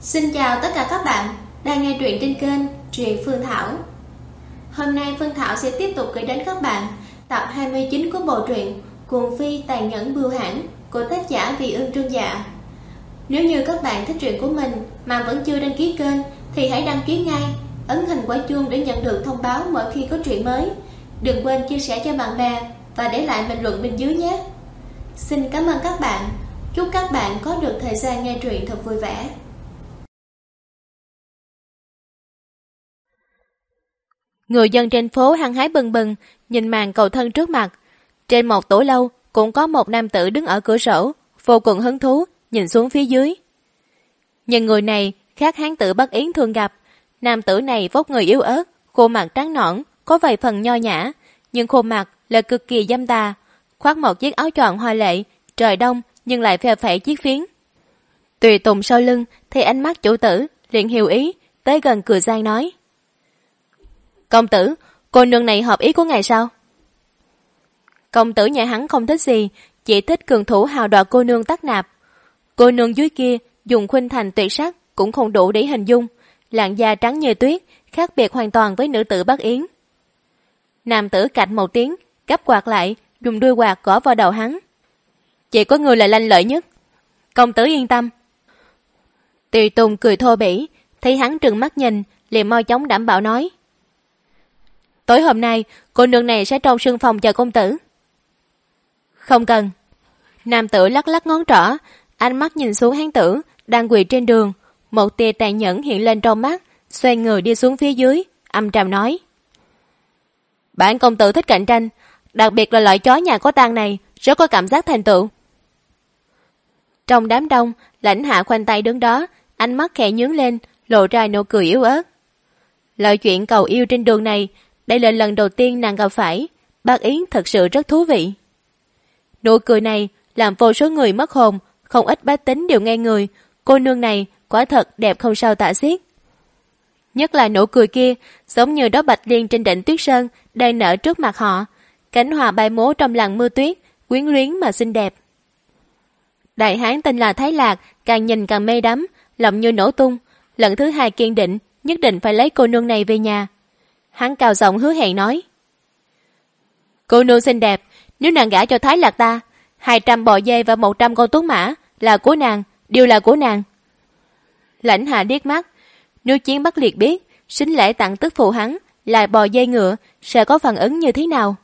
Xin chào tất cả các bạn đang nghe truyện trên kênh Truyện Phương Thảo. Hôm nay Phương Thảo sẽ tiếp tục gửi đến các bạn tập 29 của bộ truyện Cuồng Phi Tàn Nhẫn Bưu Hãn của tác giả Vị Ương Trương Dạ. Nếu như các bạn thích truyện của mình mà vẫn chưa đăng ký kênh thì hãy đăng ký ngay, ấn hình quả chuông để nhận được thông báo mỗi khi có truyện mới. Đừng quên chia sẻ cho bạn bè và để lại bình luận bên dưới nhé. Xin cảm ơn các bạn. Chúc các bạn có được thời gian nghe truyện thật vui vẻ. Người dân trên phố hăng hái bừng bừng nhìn màn cầu thân trước mặt. Trên một tủ lâu cũng có một nam tử đứng ở cửa sổ, vô cùng hứng thú nhìn xuống phía dưới. Nhưng người này khác hán tử Bắc Yến thường gặp. Nam tử này vóc người yếu ớt, khuôn mặt trắng nõn, có vài phần nho nhã, nhưng khuôn mặt là cực kỳ dâm tà, khoác một chiếc áo choàng hoa lệ, trời đông nhưng lại phe phẩy chiếc phiến. Tùy tùng sau lưng thì ánh mắt chủ tử liền hiểu ý, tới gần cười gian nói: "Công tử, cô nương này hợp ý của ngài sao?" Công tử nhà hắn không thích gì, chỉ thích cường thủ hào đoạt cô nương tắc nạp. Cô nương dưới kia dùng khuynh thành tuyệt sắc cũng không đủ để hình dung, làn da trắng như tuyết, khác biệt hoàn toàn với nữ tử Bắc Yến. Nam tử cạch một tiếng, gấp quạt lại, dùng đuôi quạt gõ vào đầu hắn. "Chỉ có người là lanh lợi nhất. Công tử yên tâm." Tùy tùng cười thô bỉ, thấy hắn trừng mắt nhìn, liền mau chóng đảm bảo nói: "Tối hôm nay cô nương này sẽ trong sương phòng chờ công tử." "Không cần." Nam tử lắc lắc ngón trỏ, ánh mắt nhìn xuống hán tử đang quỳ trên đường, một tia tàn nhẫn hiện lên trong mắt, xoay người đi xuống phía dưới, âm trầm nói: "Bản công tử thích cạnh tranh, đặc biệt là loại chó nhà có tang này, rất có cảm giác thành tựu." Trong đám đông, Lãnh Hạ khoanh tay đứng đó, ánh mắt khẽ nhướng lên, lộ ra nụ cười yếu ớt. Loại chuyện cầu yêu trên đường này, đây là lần đầu tiên nàng gặp phải, Bác Yến thật sự rất thú vị. Nụ cười này làm vô số người mất hồn, không ít bách tính đều nghe người, cô nương này quả thật đẹp không sao tả xiết. Nhất là nụ cười kia, giống như đó bạch liên trên đỉnh tuyết sơn đang nở trước mặt họ, cánh hoa bay múa trong làn mưa tuyết, quyến luyến mà xinh đẹp. Đại hán tên là Thái Lạc càng nhìn càng mê đắm, lòng như nổ tung, lần thứ hai kiên định nhất định phải lấy cô nương này về nhà. Hắn cao giọng hứa hẹn nói: "Cô nương xinh đẹp, nếu nàng gả cho Thái Lạc ta, 200 bò dê và 100 con tuấn mã là của nàng, đều là của nàng." Lãnh Hạ điếc mắt, nếu Chiến Bắc Liệt biết sính lễ tặng tức phụ hắn là bò dê ngựa, sẽ có phản ứng như thế nào?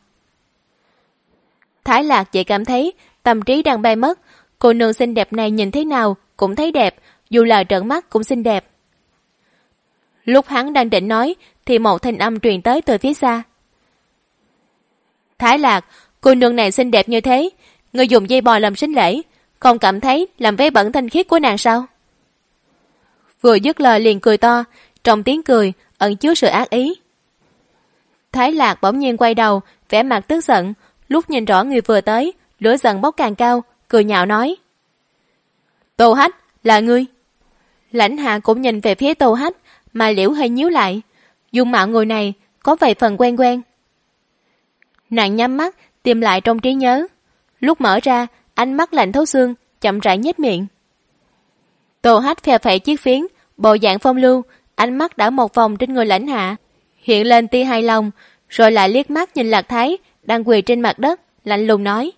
Thái Lạc chỉ cảm thấy tâm trí đang bay mất, cô nương xinh đẹp này nhìn thế nào cũng thấy đẹp, dù là trợn mắt cũng xinh đẹp. Lúc hắn đang định nói thì một thanh âm truyền tới từ phía xa: "Thái Lạc, cô nương này xinh đẹp như thế, ngươi dùng dây bò làm sính lễ, không cảm thấy làm vế bẩn thanh khiết của nàng sao?" Vừa dứt lời liền cười to, trong tiếng cười ẩn chứa sự ác ý. Thái Lạc bỗng nhiên quay đầu, vẻ mặt tức giận, lúc nhìn rõ người vừa tới, lửa giận bốc càng cao, cười nhạo nói: "Tô Hách, là ngươi?" Lãnh Hạ cũng nhìn về phía Tô Hách, mà liễu hơi nhíu lại, dung mạo người này có vài phần quen quen. Nàng nhắm mắt tìm lại trong trí nhớ, lúc mở ra ánh mắt lạnh thấu xương, chậm rãi nhếch miệng. Tô Hách phe phẩy chiếc phiến, bộ dạng phong lưu, ánh mắt đảo một vòng trên người Lãnh Hạ, hiện lên tia hài lòng, rồi lại liếc mắt nhìn Lạc Thái đang quỳ trên mặt đất, lạnh lùng nói: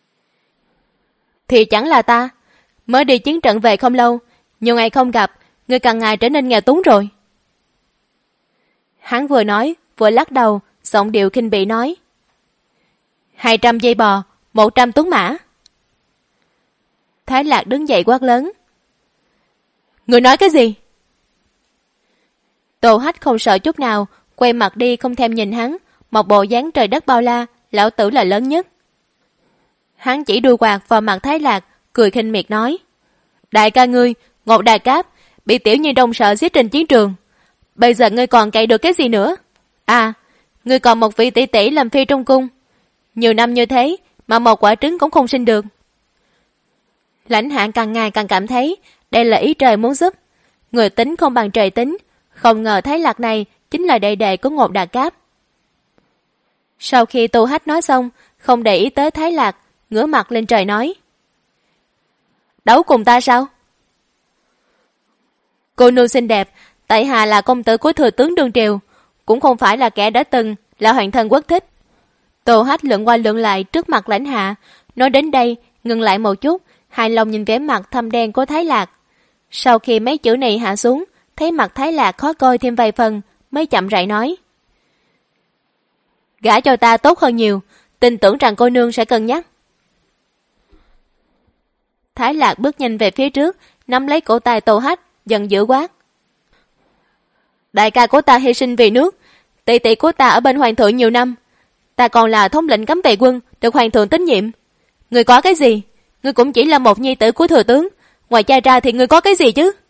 "Thì chẳng là ta, mới đi chiến trận về không lâu, nhiều ngày không gặp, ngươi càng ngày trở nên nghèo túng rồi." Hắn vừa nói vừa lắc đầu, giọng điệu khinh bỉ nói: "200 dây bò, 100 tuấn mã." Thái Lạc đứng dậy quát lớn: "Ngươi nói cái gì?" Tô Hách không sợ chút nào, quay mặt đi không thèm nhìn hắn, một bộ dáng trời đất bao la, lão tử là lớn nhất. Hắn chỉ đuôi quạt vào mặt Thái Lạc, cười khinh miệt nói: "Đại ca ngươi, Ngột Đà Cáp, bị tiểu nhi đồng sợ giết trên chiến trường. Bây giờ ngươi còn cậy được cái gì nữa? À, ngươi còn một vị tỷ tỷ làm phi trong cung. Nhiều năm như thế mà một quả trứng cũng không sinh được." Lãnh Hạ càng ngày càng cảm thấy đây là ý trời muốn giúp. Người tính không bằng trời tính, không ngờ Thái Lạc này chính là đệ đệ của Ngột Đà Cáp. Sau khi Tô Hách nói xong, không để ý tới Thái Lạc, ngửa mặt lên trời nói: "Đấu cùng ta sao?" Cô nương xinh đẹp, tại hạ là công tử của thừa tướng đương triều, cũng không phải là kẻ đã từng là hoàng thân quốc thích. Tô Hách lượn qua lượn lại trước mặt Lãnh Hạ, nói đến đây ngừng lại một chút, hài lòng nhìn vẻ mặt thâm đen của Thái Lạc. Sau khi mấy chữ này hạ xuống, thấy mặt Thái Lạc khó coi thêm vài phần, mới chậm rãi nói: gả cho ta tốt hơn nhiều, tin tưởng rằng cô nương sẽ cân nhắc. Thái Lạc bước nhanh về phía trước, nắm lấy cổ tay Tô Hách, giận dữ quát: đại ca của ta hy sinh vì nước, tỷ tỷ của ta ở bên hoàng thượng nhiều năm, ta còn là thống lĩnh cấm vệ quân được hoàng thượng tín nhiệm. Ngươi có cái gì? Ngươi cũng chỉ là một nhi tử của thừa tướng, ngoài cha ra thì ngươi có cái gì chứ?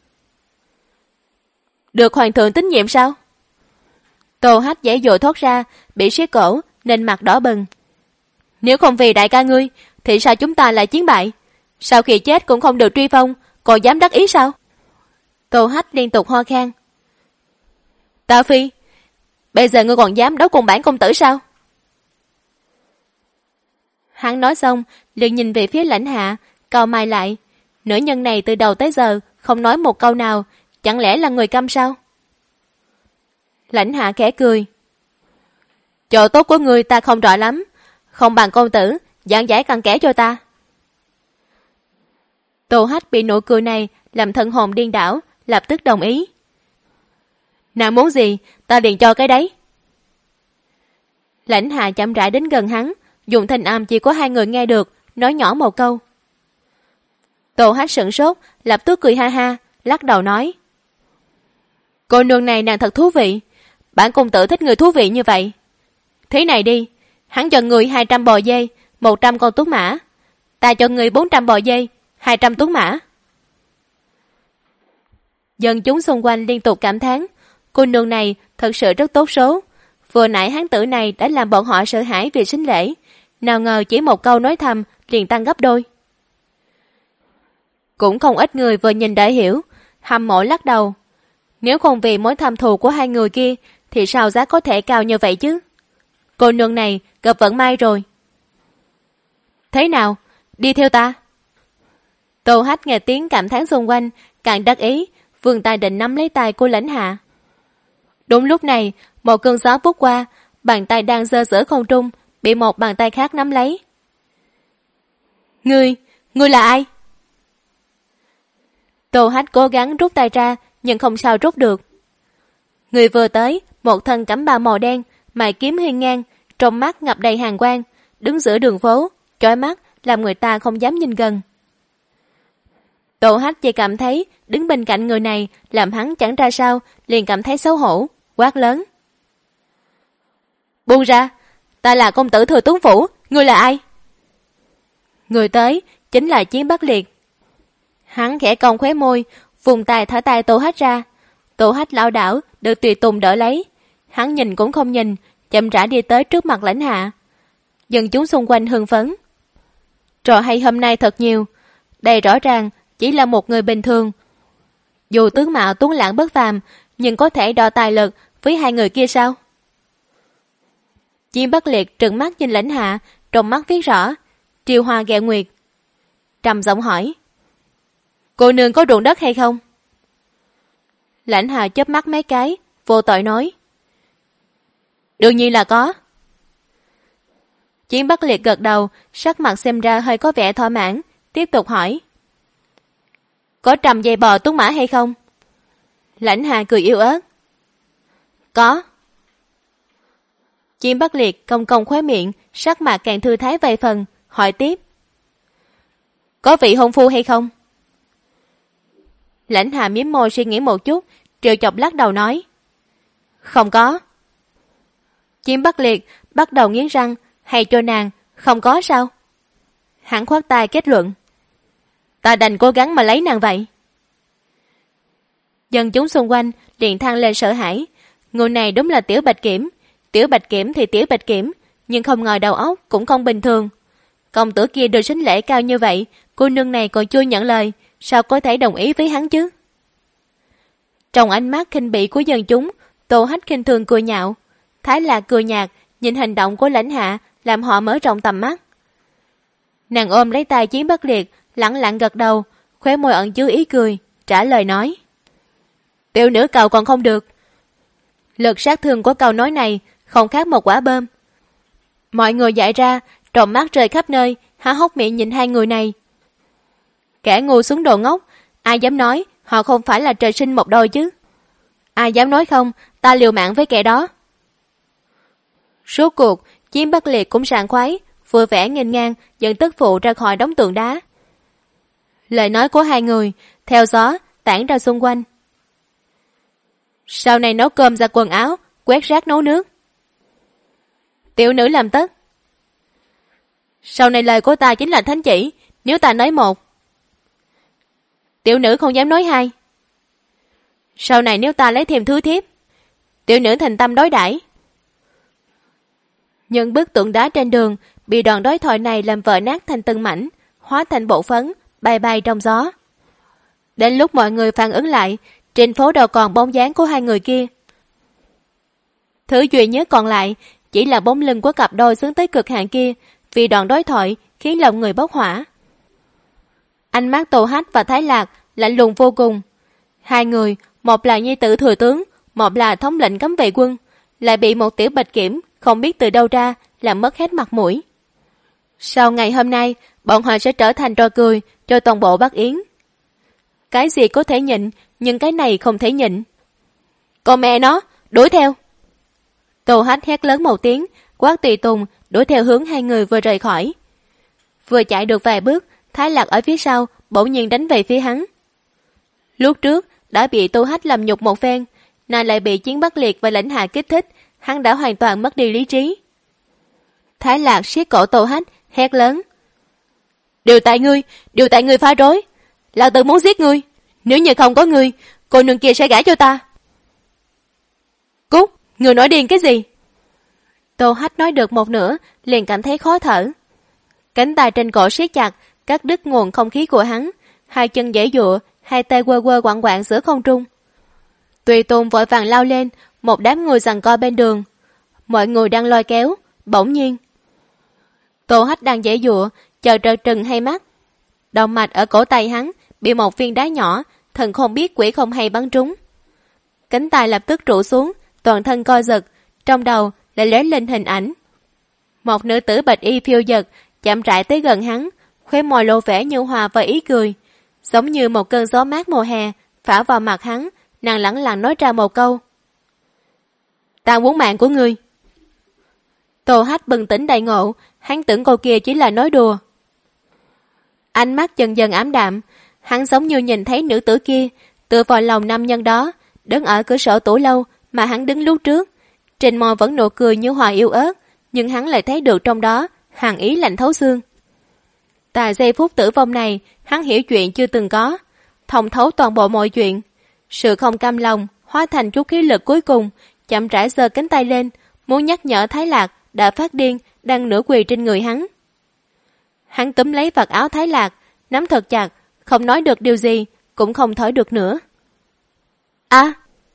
Được hoàng thượng tín nhiệm sao? Tô Hách dễ dội thoát ra, bị siết cổ nên mặt đỏ bừng. Nếu không vì đại ca ngươi thì sao chúng ta lại chiến bại? Sau khi chết cũng không được truy phong, còn dám đắc ý sao? Tô Hách liên tục ho khan. Ta phi, bây giờ ngươi còn dám đấu cùng bản công tử sao? Hắn nói xong liền nhìn về phía Lãnh Hạ, cau mày lại. Nữ nhân này từ đầu tới giờ không nói một câu nào, chẳng lẽ là người câm sao? Lãnh Hạ khẽ cười. Chỗ tốt của ngươi ta không rõ lắm, không bằng công tử giảng giải cặn kẽ cho ta. Tô Hách bị nụ cười này làm thân hồn điên đảo, lập tức đồng ý. Nàng muốn gì ta liền cho cái đấy. Lãnh Hạ chậm rãi đến gần hắn, dùng thanh âm chỉ có hai người nghe được, nói nhỏ một câu. Tô Hách sửng sốt, lập tức cười ha ha, lắc đầu nói: cô nương này nàng thật thú vị, bản công tử thích người thú vị như vậy. Thế này đi, hắn cho người 200 bò dê, 100 con tuấn mã, ta cho người 400 bò dê, 200 tuấn mã. Dân chúng xung quanh liên tục cảm thán, cô nương này thật sự rất tốt số. Vừa nãy hán tử này đã làm bọn họ sợ hãi vì sính lễ, nào ngờ chỉ một câu nói thầm liền tăng gấp đôi. Cũng không ít người vừa nhìn đã hiểu, hâm mộ lắc đầu. Nếu không vì mối thâm thù của hai người kia thì sao giá có thể cao như vậy chứ? Cô nương này gặp vận may rồi. Thế nào, đi theo ta? Tô Hách nghe tiếng cảm thán xung quanh, càng đắc ý, vươn tay định nắm lấy tay của Lãnh Hạ. Đúng lúc này, một cơn gió vút qua, bàn tay đang giơ giữa không trung bị một bàn tay khác nắm lấy. Ngươi là ai? Tô Hách cố gắng rút tay ra, nhưng không sao rút được. Người vừa tới, một thân cẩm bào màu đen, mày kiếm hiên ngang, trong mắt ngập đầy hàn quang, đứng giữa đường phố, chói mắt, làm người ta không dám nhìn gần. Tô Hách chỉ cảm thấy đứng bên cạnh người này làm hắn chẳng ra sao, liền cảm thấy xấu hổ, quát lớn: buông ra, ta là công tử thừa tướng phủ, ngươi là ai? Người tới chính là Chiến Bắc Liệt. Hắn khẽ cong khóe môi, vùng tay thả tay Tô Hách ra. Tô Hách lảo đảo được tùy tùng đỡ lấy. Hắn nhìn cũng không nhìn, chậm rãi đi tới trước mặt Lãnh Hạ. Dân chúng xung quanh hưng phấn. Trò hay hôm nay thật nhiều, đây rõ ràng chỉ là một người bình thường. Dù tướng mạo tuấn lãng bất phàm, nhưng có thể đo tài lực với hai người kia sao? Chiến Bắc Liệt trừng mắt nhìn Lãnh Hạ, trong mắt viết rõ Triều Hoa Ghẹ Nguyệt. Trầm giọng hỏi: cô nương có ruộng đất hay không? Lãnh Hạ chớp mắt mấy cái, vô tội nói: đương nhiên là có. Chiến Bắc Liệt gật đầu, sắc mặt xem ra hơi có vẻ thỏa mãn, tiếp tục hỏi: có trầm dây bò tuấn mã hay không? Lãnh Hạ cười yếu ớt: có. Chiến Bắc Liệt cong cong khóe miệng, sắc mặt càng thư thái vài phần, hỏi tiếp: có vị hôn phu hay không? Lãnh Hạ mím môi suy nghĩ một chút, trêu chọc lắc đầu nói: không có. Chiến Bắc Liệt bắt đầu nghiến răng, hay cho nàng không có sao? Hắn khoát tay kết luận: ta đành cố gắng mà lấy nàng vậy. Dân chúng xung quanh liền thăng lên sợ hãi. Người này đúng là Tiểu Bạch Kiểm. Tiểu Bạch Kiểm thì Tiểu Bạch Kiểm, nhưng không ngờ đầu óc cũng không bình thường. Công tử kia được sính lễ cao như vậy, cô nương này còn chưa nhận lời, sao có thể đồng ý với hắn chứ? Trong ánh mắt khinh bỉ của dân chúng, Tô Hách khinh thường cười nhạo. Thái Lạc cười nhạt, nhìn hành động của Lãnh Hạ làm họ mở rộng tầm mắt. Nàng ôm lấy tay Chiến Bắc Liệt, lẳng lặng gật đầu, khóe môi ẩn chứa ý cười, trả lời nói: Tiểu nữ cậu còn không được. Lực sát thương của câu nói này không khác một quả bom. Mọi người dại ra, tròng mắt rơi khắp nơi, há hốc miệng nhìn hai người này. Kẻ ngu xuống đồ ngốc, ai dám nói họ không phải là trời sinh một đôi chứ? Ai dám nói không, ta liều mạng với kẻ đó. Rốt cuộc, Chiến Bắc Liệt cũng sảng khoái, vui vẻ nghênh ngang dẫn tức phụ ra khỏi đống tượng đá. Lời nói của hai người theo gió tản ra xung quanh. Sau này nấu cơm giặt quần áo, quét rác nấu nước. Tiểu nữ làm tất. Sau này lời của ta chính là thánh chỉ, nếu ta nói một, tiểu nữ không dám nói hai. Sau này nếu ta lấy thêm thứ thiếp, tiểu nữ thành tâm đối đãi. Những bức tượng đá trên đường bị đòn đối thoại này làm vỡ nát thành từng mảnh, hóa thành bộ phấn, bay bay trong gió. Đến lúc mọi người phản ứng lại, trên phố đâu còn bóng dáng của hai người kia. Thứ duy nhất còn lại chỉ là bóng lưng của cặp đôi sướng tới cực hạn kia, vì đoạn đối thoại khiến lòng người bốc hỏa. Ánh mắt Tô Hách và Thái Lạc lạnh lùng vô cùng. Hai người, một là nhi tử thừa tướng, một là thống lĩnh cấm vệ quân, lại bị một tiểu bạch kiểm không biết từ đâu ra làm mất hết mặt mũi. Sau ngày hôm nay, bọn họ sẽ trở thành trò cười cho toàn bộ Bắc Yến. Cái gì có thể nhịn, nhưng cái này không thể nhịn. Con mẹ nó, đuổi theo! Tô Hách hét lớn một tiếng, quát tùy tùng đuổi theo hướng hai người vừa rời khỏi. Vừa chạy được vài bước, Thái Lạc ở phía sau bỗng nhiên đánh về phía hắn. Lúc trước đã bị Tô Hách làm nhục một phen, nay lại bị Chiến Bắc Liệt và Lãnh Hạ kích thích, hắn đã hoàn toàn mất đi lý trí. Thái Lạc siết cổ Tô Hách, hét lớn: Điều tại ngươi phá rối. Lão tử muốn giết ngươi, nếu như không có ngươi, cô nương kia sẽ gả cho ta. Cút, ngươi nói điên cái gì? Tô Hách nói được một nửa, liền cảm thấy khó thở. Cánh tay trên cổ siết chặt, cắt đứt nguồn không khí của hắn, hai chân giãy giụa, hai tay quơ quơ quặn quặn giữa không trung. Tùy Tùng vội vàng lao lên, một đám người giằng co bên đường. Mọi người đang lôi kéo, bỗng nhiên Tô Hách đang giãy giụa, chờ trợn trừng hai mắt. Động mạch ở cổ tay hắn bị một viên đá nhỏ, thần không biết quỷ không hay bắn trúng. Cánh tay lập tức trụ xuống, toàn thân co giật, trong đầu lại lóe lên hình ảnh. Một nữ tử bạch y phiêu dật, chậm rãi tới gần hắn, khóe môi lộ vẻ nhu hòa và ý cười. Giống như một cơn gió mát mùa hè, phả vào mặt hắn, nàng lẳng lặng nói ra một câu: Ta muốn mạng của ngươi. Tô Hách bừng tỉnh đại ngộ, hắn tưởng cô kia chỉ là nói đùa. Ánh mắt dần dần ảm đạm, hắn giống như nhìn thấy nữ tử kia, tựa vào lòng nam nhân đó, đứng ở cửa sổ tủ lâu mà hắn đứng lúc trước. Trên môi vẫn nụ cười như hòa yêu ớt, nhưng hắn lại thấy được trong đó hàn ý lạnh thấu xương. Tại giây phút tử vong này, hắn hiểu chuyện chưa từng có, thông thấu toàn bộ mọi chuyện. Sự không cam lòng hóa thành chút khí lực cuối cùng, chậm rãi giơ cánh tay lên, muốn nhắc nhở Thái Lạc đã phát điên, đang nửa quỳ trên người hắn. Hắn túm lấy vạt áo Thái Lạc, nắm thật chặt, không nói được điều gì, cũng không thở được nữa. À!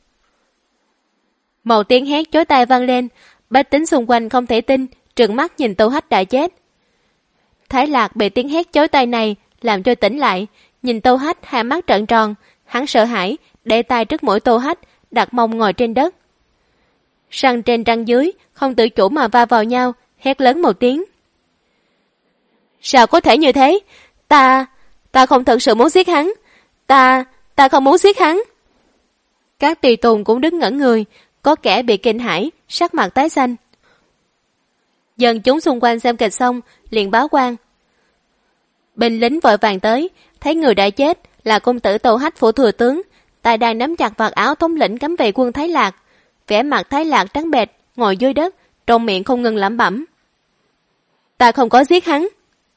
Một tiếng hét chói tai vang lên, bách tính xung quanh không thể tin, trừng mắt nhìn Tô Hách đã chết. Thái Lạc bị tiếng hét chói tai này làm cho tỉnh lại, nhìn Tô Hách hai mắt trợn tròn, hắn sợ hãi, để tay trước mũi Tô Hách, đặt mông ngồi trên đất. Răng trên răng dưới không tự chủ mà va vào nhau, hét lớn một tiếng. Sao có thể như thế? Ta không thật sự muốn giết hắn. Ta không muốn giết hắn. Các tùy tùng cũng đứng ngẩn người, có kẻ bị kinh hãi, sắc mặt tái xanh. Dân chúng xung quanh xem kịch xong, liền báo quan. Binh lính vội vàng tới, thấy người đã chết là công tử Tô Hách phủ thừa tướng, tay đang nắm chặt vạt áo thống lĩnh cấm vệ quân Thái Lạc. Vẻ mặt Thái Lạc trắng bệch, ngồi dưới đất, trong miệng không ngừng lẩm bẩm. Ta không có giết hắn.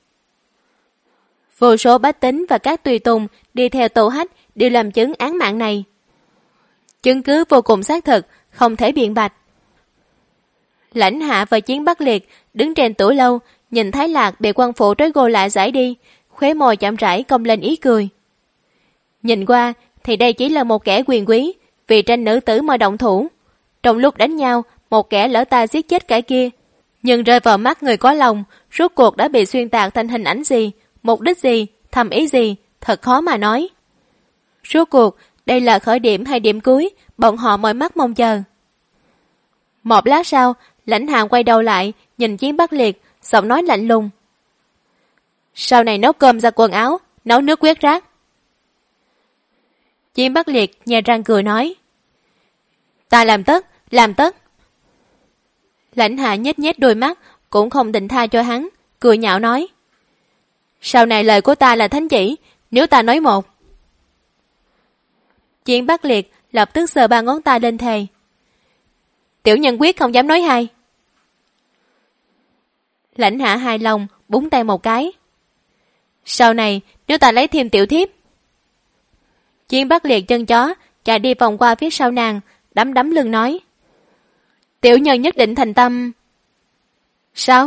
Vô số bách tính và các tùy tùng đi theo Tô Hách đều làm chứng án mạng này. Chứng cứ vô cùng xác thực, không thể biện bạch. Lãnh Hạ và Chiến Bắc Liệt đứng trên tủ lâu, nhìn Thái Lạc bị quan phụ trói gô lại giải đi, khóe môi chậm rãi cong lên ý cười. Nhìn qua thì đây chỉ là một kẻ quyền quý, vì tranh nữ tử mà động thủ. Trong lúc đánh nhau, một kẻ lỡ tay giết chết kẻ kia, nhưng rơi vào mắt người có lòng, rốt cuộc đã bị xuyên tạc thành hình ảnh gì, mục đích gì, thầm ý gì, thật khó mà nói. Rốt cuộc, đây là khởi điểm hay điểm cuối, bọn họ mỏi mắt mong chờ. Một lát sau, Lãnh Hạ quay đầu lại, nhìn Chiến Bắc Liệt, giọng nói lạnh lùng. Sau này nấu cơm ra quần áo, nấu nước quét rác. Chiến Bắc Liệt nhè răng cười nói. Ta làm tất, làm tất. Lãnh Hạ nhếch nhếch đôi mắt, cũng không định tha cho hắn, cười nhạo nói. Sau này lời của ta là thánh chỉ, nếu ta nói một. Chiến Bắc Liệt lập tức giơ 3 ngón tay lên thề. Tiểu nhân quyết không dám nói hai. Lãnh Hạ hài lòng, búng tay một cái. Sau này, nếu ta lấy thêm tiểu thiếp. Chiến Bắc Liệt chân chó, chạy đi vòng qua phía sau nàng, đấm đấm lưng nói. Tiểu nhân nhất định thành tâm. Sao?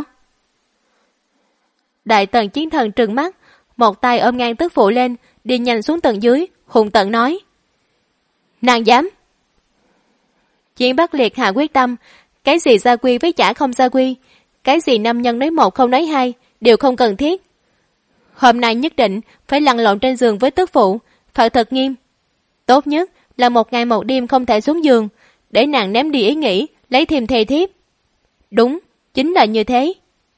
Đại Tần Chiến Thần trừng mắt, một tay ôm ngang tức phụ lên, đi nhanh xuống tầng dưới, hùng tợn nói. Nàng dám. Chiến Bắc Liệt hạ quyết tâm, cái gì gia quy với chả không gia quy, cái gì nam nhân nói một không nói hai, đều không cần thiết. Hôm nay nhất định phải lăn lộn trên giường với tức phụ, phải thật nghiêm. Tốt nhất là 1 ngày 1 đêm không thể xuống giường, để nàng ném đi ý nghĩ lấy thêm thê thiếp. Đúng, chính là như thế.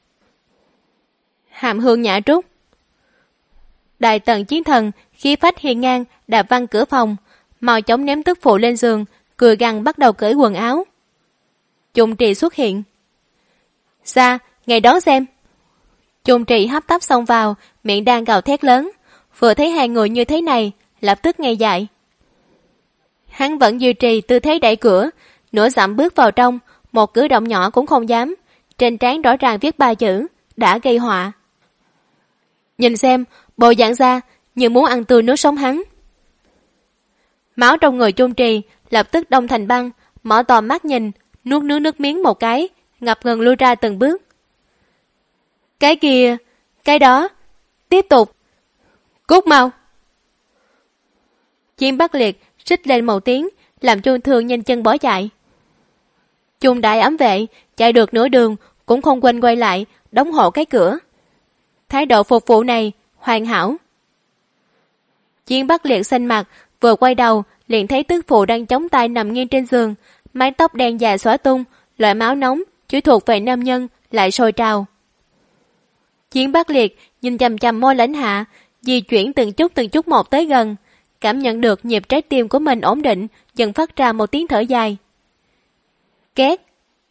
Hàm Hương nhã trúc. Đại Tần Chiến Thần khí phách hiên ngang đạp văng cửa phòng, mau chóng ném tức phụ lên giường, cười gằn bắt đầu cởi quần áo. Chung Trì xuất hiện. Ra, ngày đón xem. Chung Trì hấp tấp xông vào, miệng đang gào thét lớn, vừa thấy hai người như thế này, lập tức ngây dại. Hắn vẫn duy trì tư thế đẩy cửa, nửa dặm bước vào trong, một cử động nhỏ cũng không dám, trên trán rõ ràng viết 3 chữ, đã gây họa. Nhìn xem, bộ dạng ra, như muốn ăn tươi nước sống hắn. Máu trong người Chung Trì lập tức đông thành băng, mở to mắt nhìn, nuốt nước miếng một cái, ngập ngừng lui ra từng bước. Cái kia, cái đó, tiếp tục. Cút mau. Chiến Bắc Liệt rít lên một tiếng, làm Chung Thương nhanh chân bỏ chạy. Chung đại ám vệ chạy được nửa đường cũng không quên quay lại đóng hộ cái cửa. Thái độ phục vụ này hoàn hảo. Chiến Bắc Liệt xanh mặt, vừa quay đầu liền thấy tức phụ đang chống tay nằm nghiêng trên giường, mái tóc đen dài xõa tung, loại máu nóng chỉ thuộc về nam nhân lại sôi trào. Chiến Bắc Liệt nhìn chằm chằm môi Lãnh Hạ, di chuyển từng chút một tới gần, cảm nhận được nhịp trái tim của mình ổn định, dần phát ra một tiếng thở dài. Két.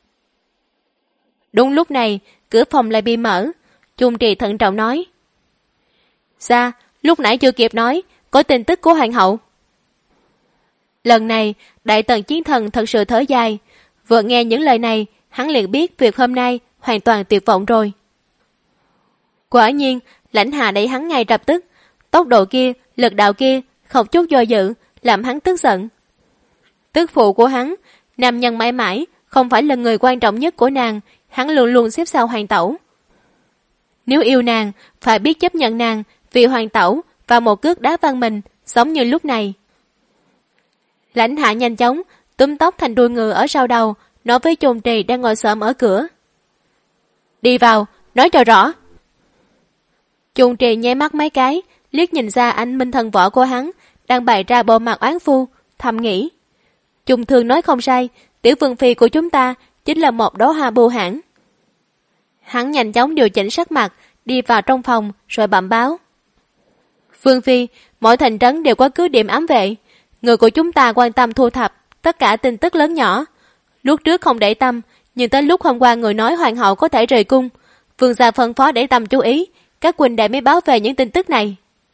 Đúng lúc này, cửa phòng lại bị mở. Chung Trì thận trọng nói. Ra, lúc nãy chưa kịp nói, có tin tức của hoàng hậu. Lần này, Đại Tần Chiến Thần thật sự thở dài. Vừa nghe những lời này, hắn liền biết việc hôm nay hoàn toàn tuyệt vọng rồi. Quả nhiên, Lãnh Hạ đẩy hắn ngay lập tức. Tốc độ kia, lực đạo kia, không chút do dự, làm hắn tức giận. Tức phụ của hắn, nam nhân mãi mãi, không phải là người quan trọng nhất của nàng, hắn luôn luôn xếp sau hoàng tẩu. Nếu yêu nàng, phải biết chấp nhận nàng vì hoàng tẩu và một cước đá văng mình, giống như lúc này. Lãnh Hạ nhanh chóng túm tóc thành đuôi ngựa ở sau đầu, nói với Chung Trì đang ngồi xổm ở cửa. Đi vào, nói cho rõ. Chung Trì nháy mắt mấy cái, liếc nhìn ra anh minh thần võ của hắn đang bày ra bộ mặt oán phu, thầm nghĩ. Chung Thương nói không sai, tiểu vương phi của chúng ta chính là một đóa hoa bưu hãn. Hắn nhanh chóng điều chỉnh sắc mặt, đi vào trong phòng rồi bẩm báo. Vương phi, mỗi thành trấn đều có cứ điểm ám vệ. Người của chúng ta quan tâm thu thập tất cả tin tức lớn nhỏ. Lúc trước không để tâm, nhưng tới lúc hôm qua người nói hoàng hậu có thể rời cung, vương gia phân phó để tâm chú ý, các huynh đệ mới báo về những tin tức này.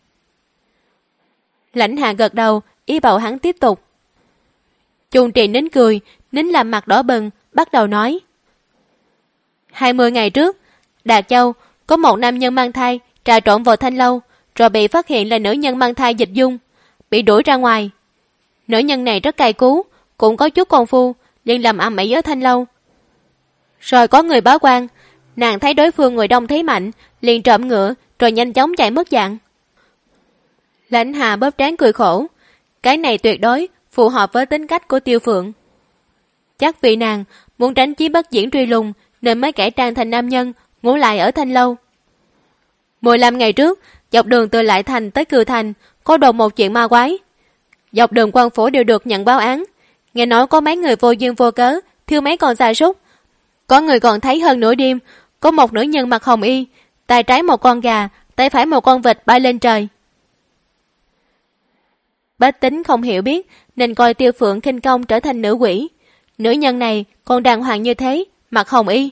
Lãnh Hạ gật đầu, ý bảo hắn tiếp tục. Chung Trì nín cười, nín làm mặt đỏ bừng, bắt đầu nói. 20 ngày trước, Đạt Châu có một nam nhân mang thai trà trộn vào thanh lâu, rồi bị phát hiện là nữ nhân mang thai dịch dung, bị đuổi ra ngoài. Nữ nhân này rất cay cú, cũng có chút công phu, liền làm ầm ĩ ở thanh lâu. Rồi có người báo quan, nàng thấy đối phương người đông thế mạnh, liền trộm ngựa, rồi nhanh chóng chạy mất dạng. Lãnh Hạ bóp trán cười khổ, cái này tuyệt đối phù hợp với tính cách của Tiêu Phượng. Chắc vì nàng muốn tránh Chí Bất Diễn truy lùng nên mới cải trang thành nam nhân, ngủ lại ở thanh lâu. 15 ngày trước, dọc đường từ Lại Thành tới Cừ Thành có đồn một chuyện ma quái. Dọc đường quan phủ đều được nhận báo án. Nghe nói có mấy người vô duyên vô cớ thiêu mấy con gia súc. Có người còn thấy hơn nửa đêm có một nữ nhân mặc hồng y, tay trái một con gà, tay phải một con vịt bay lên trời. Bách tính không hiểu biết nên coi Tiêu Phượng khinh công trở thành nữ quỷ. Nữ nhân này còn đàng hoàng như thế, mặc hồng y.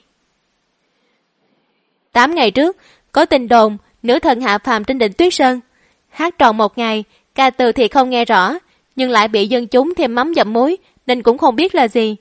8 ngày trước có tin đồn nữ thần hạ phàm trên đỉnh Tuyết Sơn, hát tròn một ngày, ca từ thì không nghe rõ, nhưng lại bị dân chúng thêm mắm dặm muối nên cũng không biết là gì.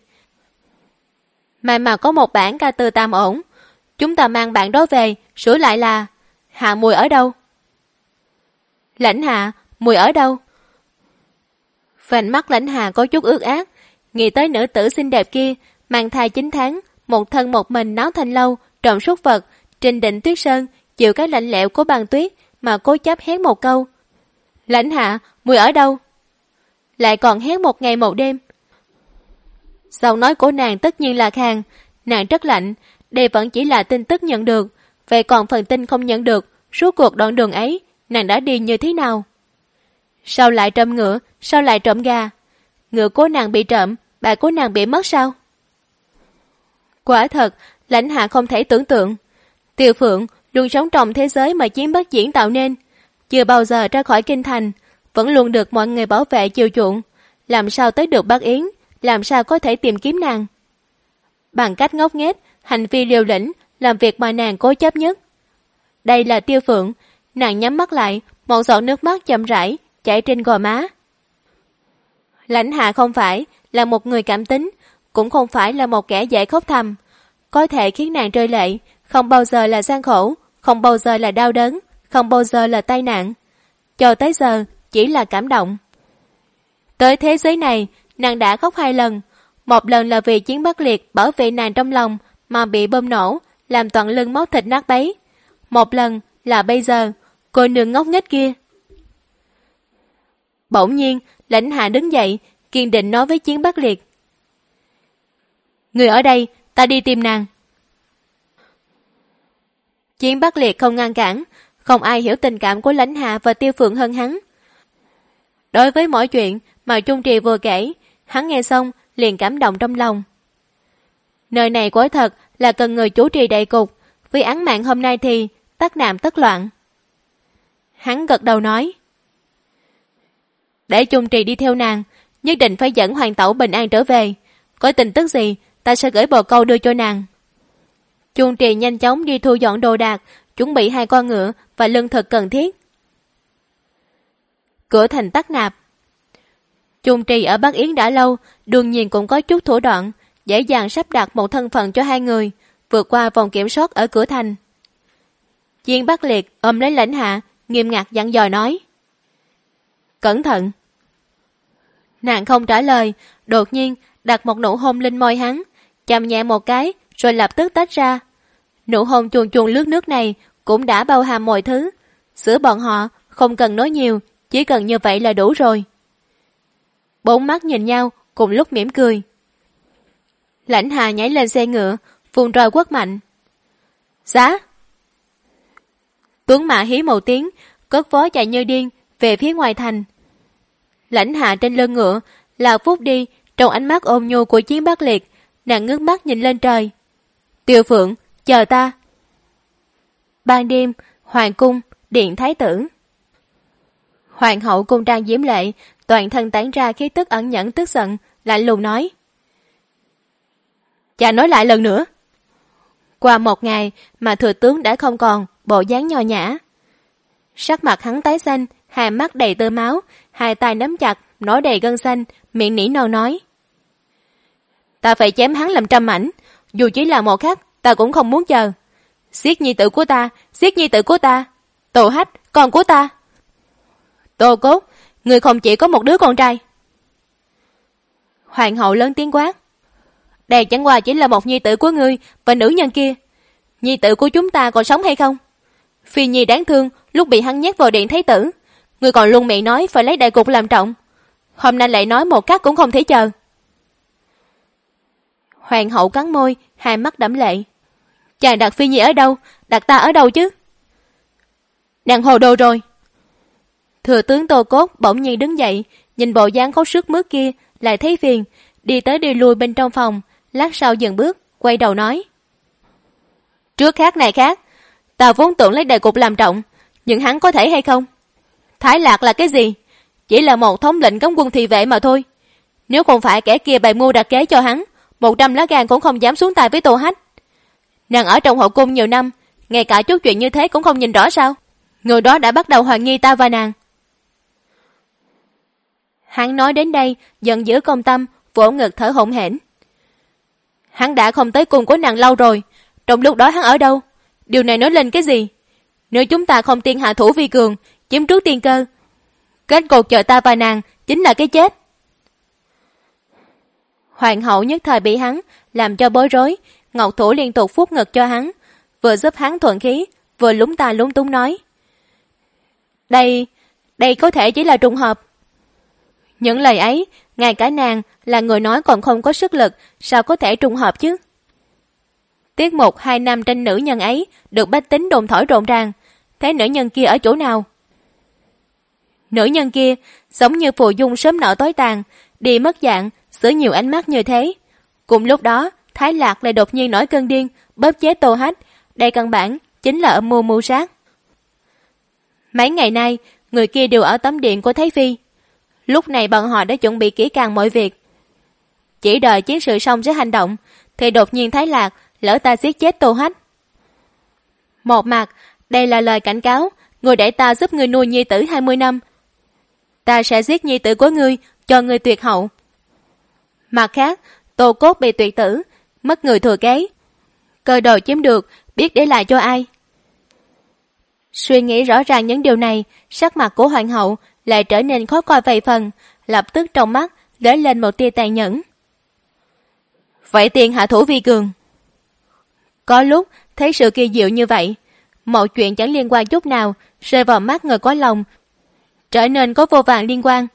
Mà có một bản ca từ tạm ổn, chúng ta mang bản đó về sửa lại là Hạ Mùi ở đâu? Lãnh Hạ, Mùi ở đâu? Vành mắt Lãnh Hạ có chút ướt át, nghĩ tới nữ tử xinh đẹp kia mang thai 9 tháng, một thân một mình náo thanh lâu trộm súc vật trên đỉnh Tuyết Sơn, chịu cái lạnh lẽo của băng tuyết mà cố chấp hét một câu: Lãnh Hạ, Mùi ở đâu? Lại còn hét một ngày một đêm. Giọng nói của nàng tất nhiên là khàn, nàng rất lạnh. Đây vẫn chỉ là tin tức nhận được, vậy còn phần tin không nhận được, suốt cuộc đoạn đường ấy nàng đã đi như thế nào? Sao lại trộm ngựa, sao lại trộm gà? Ngựa của nàng bị trộm, bà của nàng bị mất sao? Quả thật, Lãnh Hạ không thể tưởng tượng. Tiêu Phượng luôn sống trong thế giới mà Chiến Bất Diễn tạo nên, chưa bao giờ ra khỏi kinh thành, vẫn luôn được mọi người bảo vệ chiều chuộng. Làm sao tới được Bắc Yến, làm sao có thể tìm kiếm nàng? Bằng cách ngốc nghếch, hành vi liều lĩnh, làm việc mà nàng cố chấp nhất. Đây là Tiêu Phượng, nàng nhắm mắt lại, một giọt nước mắt chậm rãi chảy trên gò má. Lãnh Hạ không phải là một người cảm tính, cũng không phải là một kẻ dễ khóc thầm. Có thể khiến nàng rơi lệ, không bao giờ là gian khổ, không bao giờ là đau đớn, không bao giờ là tai nạn. Cho tới giờ chỉ là cảm động. Tới thế giới này, nàng đã khóc 2 lần. Một lần là vì Chiến Bắc Liệt bảo vệ nàng trong lòng mà bị bom nổ, làm toàn lưng máu thịt nát bấy. Một lần là bây giờ, cô nương ngốc nghếch kia. Bỗng nhiên, Lãnh Hạ đứng dậy, kiên định nói với Chiến Bắc Liệt: Người ở đây, ta đi tìm nàng. Chiến Bắc Liệt không ngăn cản, không ai hiểu tình cảm của Lãnh Hạ và Tiêu Phượng hơn hắn. Đối với mọi chuyện mà Chung Trì vừa kể, hắn nghe xong liền cảm động trong lòng. Nơi này quả thật là cần người chủ trì đại cục, vì án mạng hôm nay thì tất nạm tất loạn. Hắn gật đầu nói: Để Chung Trì đi theo nàng, nhất định phải dẫn hoàng tẩu bình an trở về. Có tin tức gì ta sẽ gửi bồ câu đưa cho nàng. Chung Trì nhanh chóng đi thu dọn đồ đạc, chuẩn bị 2 con ngựa và lương thực cần thiết. Cửa thành Tắc Nạp. Chung Trì ở Bắc Yến đã lâu, đương nhiên cũng có chút thủ đoạn, dễ dàng sắp đặt một thân phận cho 2 người, vượt qua vòng kiểm soát ở cửa thành. Chiến Bắc Liệt ôm lấy Lãnh Hạ, nghiêm ngặt dặn dò nói: Cẩn thận. Nàng không trả lời, đột nhiên đặt một nụ hôn lên môi hắn, chạm nhẹ một cái rồi lập tức tách ra. Nụ hôn chuồn chuồn lướt nước này cũng đã bao hàm mọi thứ. Giữa bọn họ không cần nói nhiều, chỉ cần như vậy là đủ rồi. 4 mắt nhìn nhau cùng lúc mỉm cười. Lãnh Hạ nhảy lên xe ngựa, vùng roi quất mạnh. Giá! Tuấn mã hí một tiếng, cất vó chạy như điên về phía ngoài thành. Lãnh Hạ trên lưng ngựa là phút đi trong ánh mắt ôn nhu của Chiến Bắc Liệt, nàng ngước mắt nhìn lên trời. Tiêu Phượng, chờ ta. Ban đêm, hoàng cung, điện thái tử. Hoàng hậu cung trang diễm lệ, toàn thân tản ra khí tức ẩn nhẫn tức giận, lạnh lùng nói: Cha nói lại lần nữa. Qua 1 ngày mà thừa tướng đã không còn bộ dáng nho nhã. Sắc mặt hắn tái xanh, hai mắt đầy tơ máu, 2 tay nắm chặt, nổi đầy gân xanh, miệng nỉ non nói: Ta phải chém hắn làm trăm mảnh, dù chỉ là một khắc, ta cũng không muốn chờ. Giết nhi tử của ta, giết nhi tử của ta, Tô Hách, con của ta. Tô Cốt, người không chỉ có một đứa con trai. Hoàng hậu lớn tiếng quát: Đây chẳng qua chỉ là một nhi tử của ngươi và nữ nhân kia. Nhi tử của chúng ta còn sống hay không? Phi nhi đáng thương, lúc bị hắn nhét vào điện thái tử, ngươi còn luôn miệng nói phải lấy đại cục làm trọng. Hôm nay lại nói một cách cũng không thể chờ. Hoàng hậu cắn môi, 2 mắt đẫm lệ. Chàng đặt Phi nhi ở đâu? Đặt ta ở đâu chứ? Nàng hồ đồ rồi. Thừa tướng Tô Cốt bỗng nhiên đứng dậy, nhìn bộ dáng khóc sướt mướt kia lại thấy phiền, đi tới đi lui bên trong phòng, lát sau dừng bước, quay đầu nói. Trước khác này khác, ta vốn tưởng lấy đại cục làm trọng, nhưng hắn có thể hay không? Thái Lạc là cái gì? Chỉ là một thống lĩnh cấm quân thị vệ mà thôi. Nếu không phải kẻ kia bày mưu đặt kế cho hắn, 100 lá gan cũng không dám xuống tay với Tô Hách. Nàng ở trong hậu cung nhiều năm, ngay cả chút chuyện như thế cũng không nhìn rõ sao? Người đó đã bắt đầu hoài nghi ta và nàng. Hắn nói đến đây, giận dữ công tâm, vỗ ngực thở hổn hển. Hắn đã không tới cung của nàng lâu rồi, trong lúc đó hắn ở đâu? Điều này nói lên cái gì? Nếu chúng ta không tiên hạ thủ vi cường, chiếm trước tiên cơ, kết cục chờ ta và nàng chính là cái chết. Hoàng hậu nhất thời bị hắn làm cho bối rối, Ngọc Thủ liên tục vuốt ngực cho hắn, vừa giúp hắn thuận khí, vừa lúng ta lúng túng nói. Đây có thể chỉ là trùng hợp. Những lời ấy, ngay cả nàng là người nói còn không có sức lực, sao có thể trùng hợp chứ? Tiết mục 2 năm tranh nữ nhân ấy được bách tính đồn thổi rộn ràng, thế nữ nhân kia ở chỗ nào? Nữ nhân kia giống như phù dung sớm nở tối tàn, đi mất dạng, xử nhiều ánh mắt như thế. Cùng lúc đó, Thái Lạc lại đột nhiên nổi cơn điên, bóp chết Tô Hách. Đây căn bản chính là âm mưu mưu sát. Mấy ngày nay, người kia đều ở tấm điện của Thái Phi. Lúc này bọn họ đã chuẩn bị kỹ càng mọi việc. Chỉ đợi chiến sự xong sẽ hành động, thì đột nhiên Thái Lạc lỡ ta giết chết Tô Hách. Một mặt, đây là lời cảnh cáo, người để ta giúp người nuôi nhi tử 20 năm. Ta sẽ giết nhi tử của ngươi, cho ngươi tuyệt hậu. Mặt khác, Tô Cốt bị tuyệt tử, mất người thừa kế. Cơ đồ chiếm được, biết để lại cho ai? Suy nghĩ rõ ràng những điều này, sắc mặt của hoàng hậu lại trở nên khó coi vài phần, lập tức trong mắt lóe lên một tia tàn nhẫn. Vậy tiền hạ thủ vi cường. Có lúc thấy sự kỳ diệu như vậy, mọi chuyện chẳng liên quan chút nào, rơi vào mắt người có lòng, trở nên có vô vàn liên quan.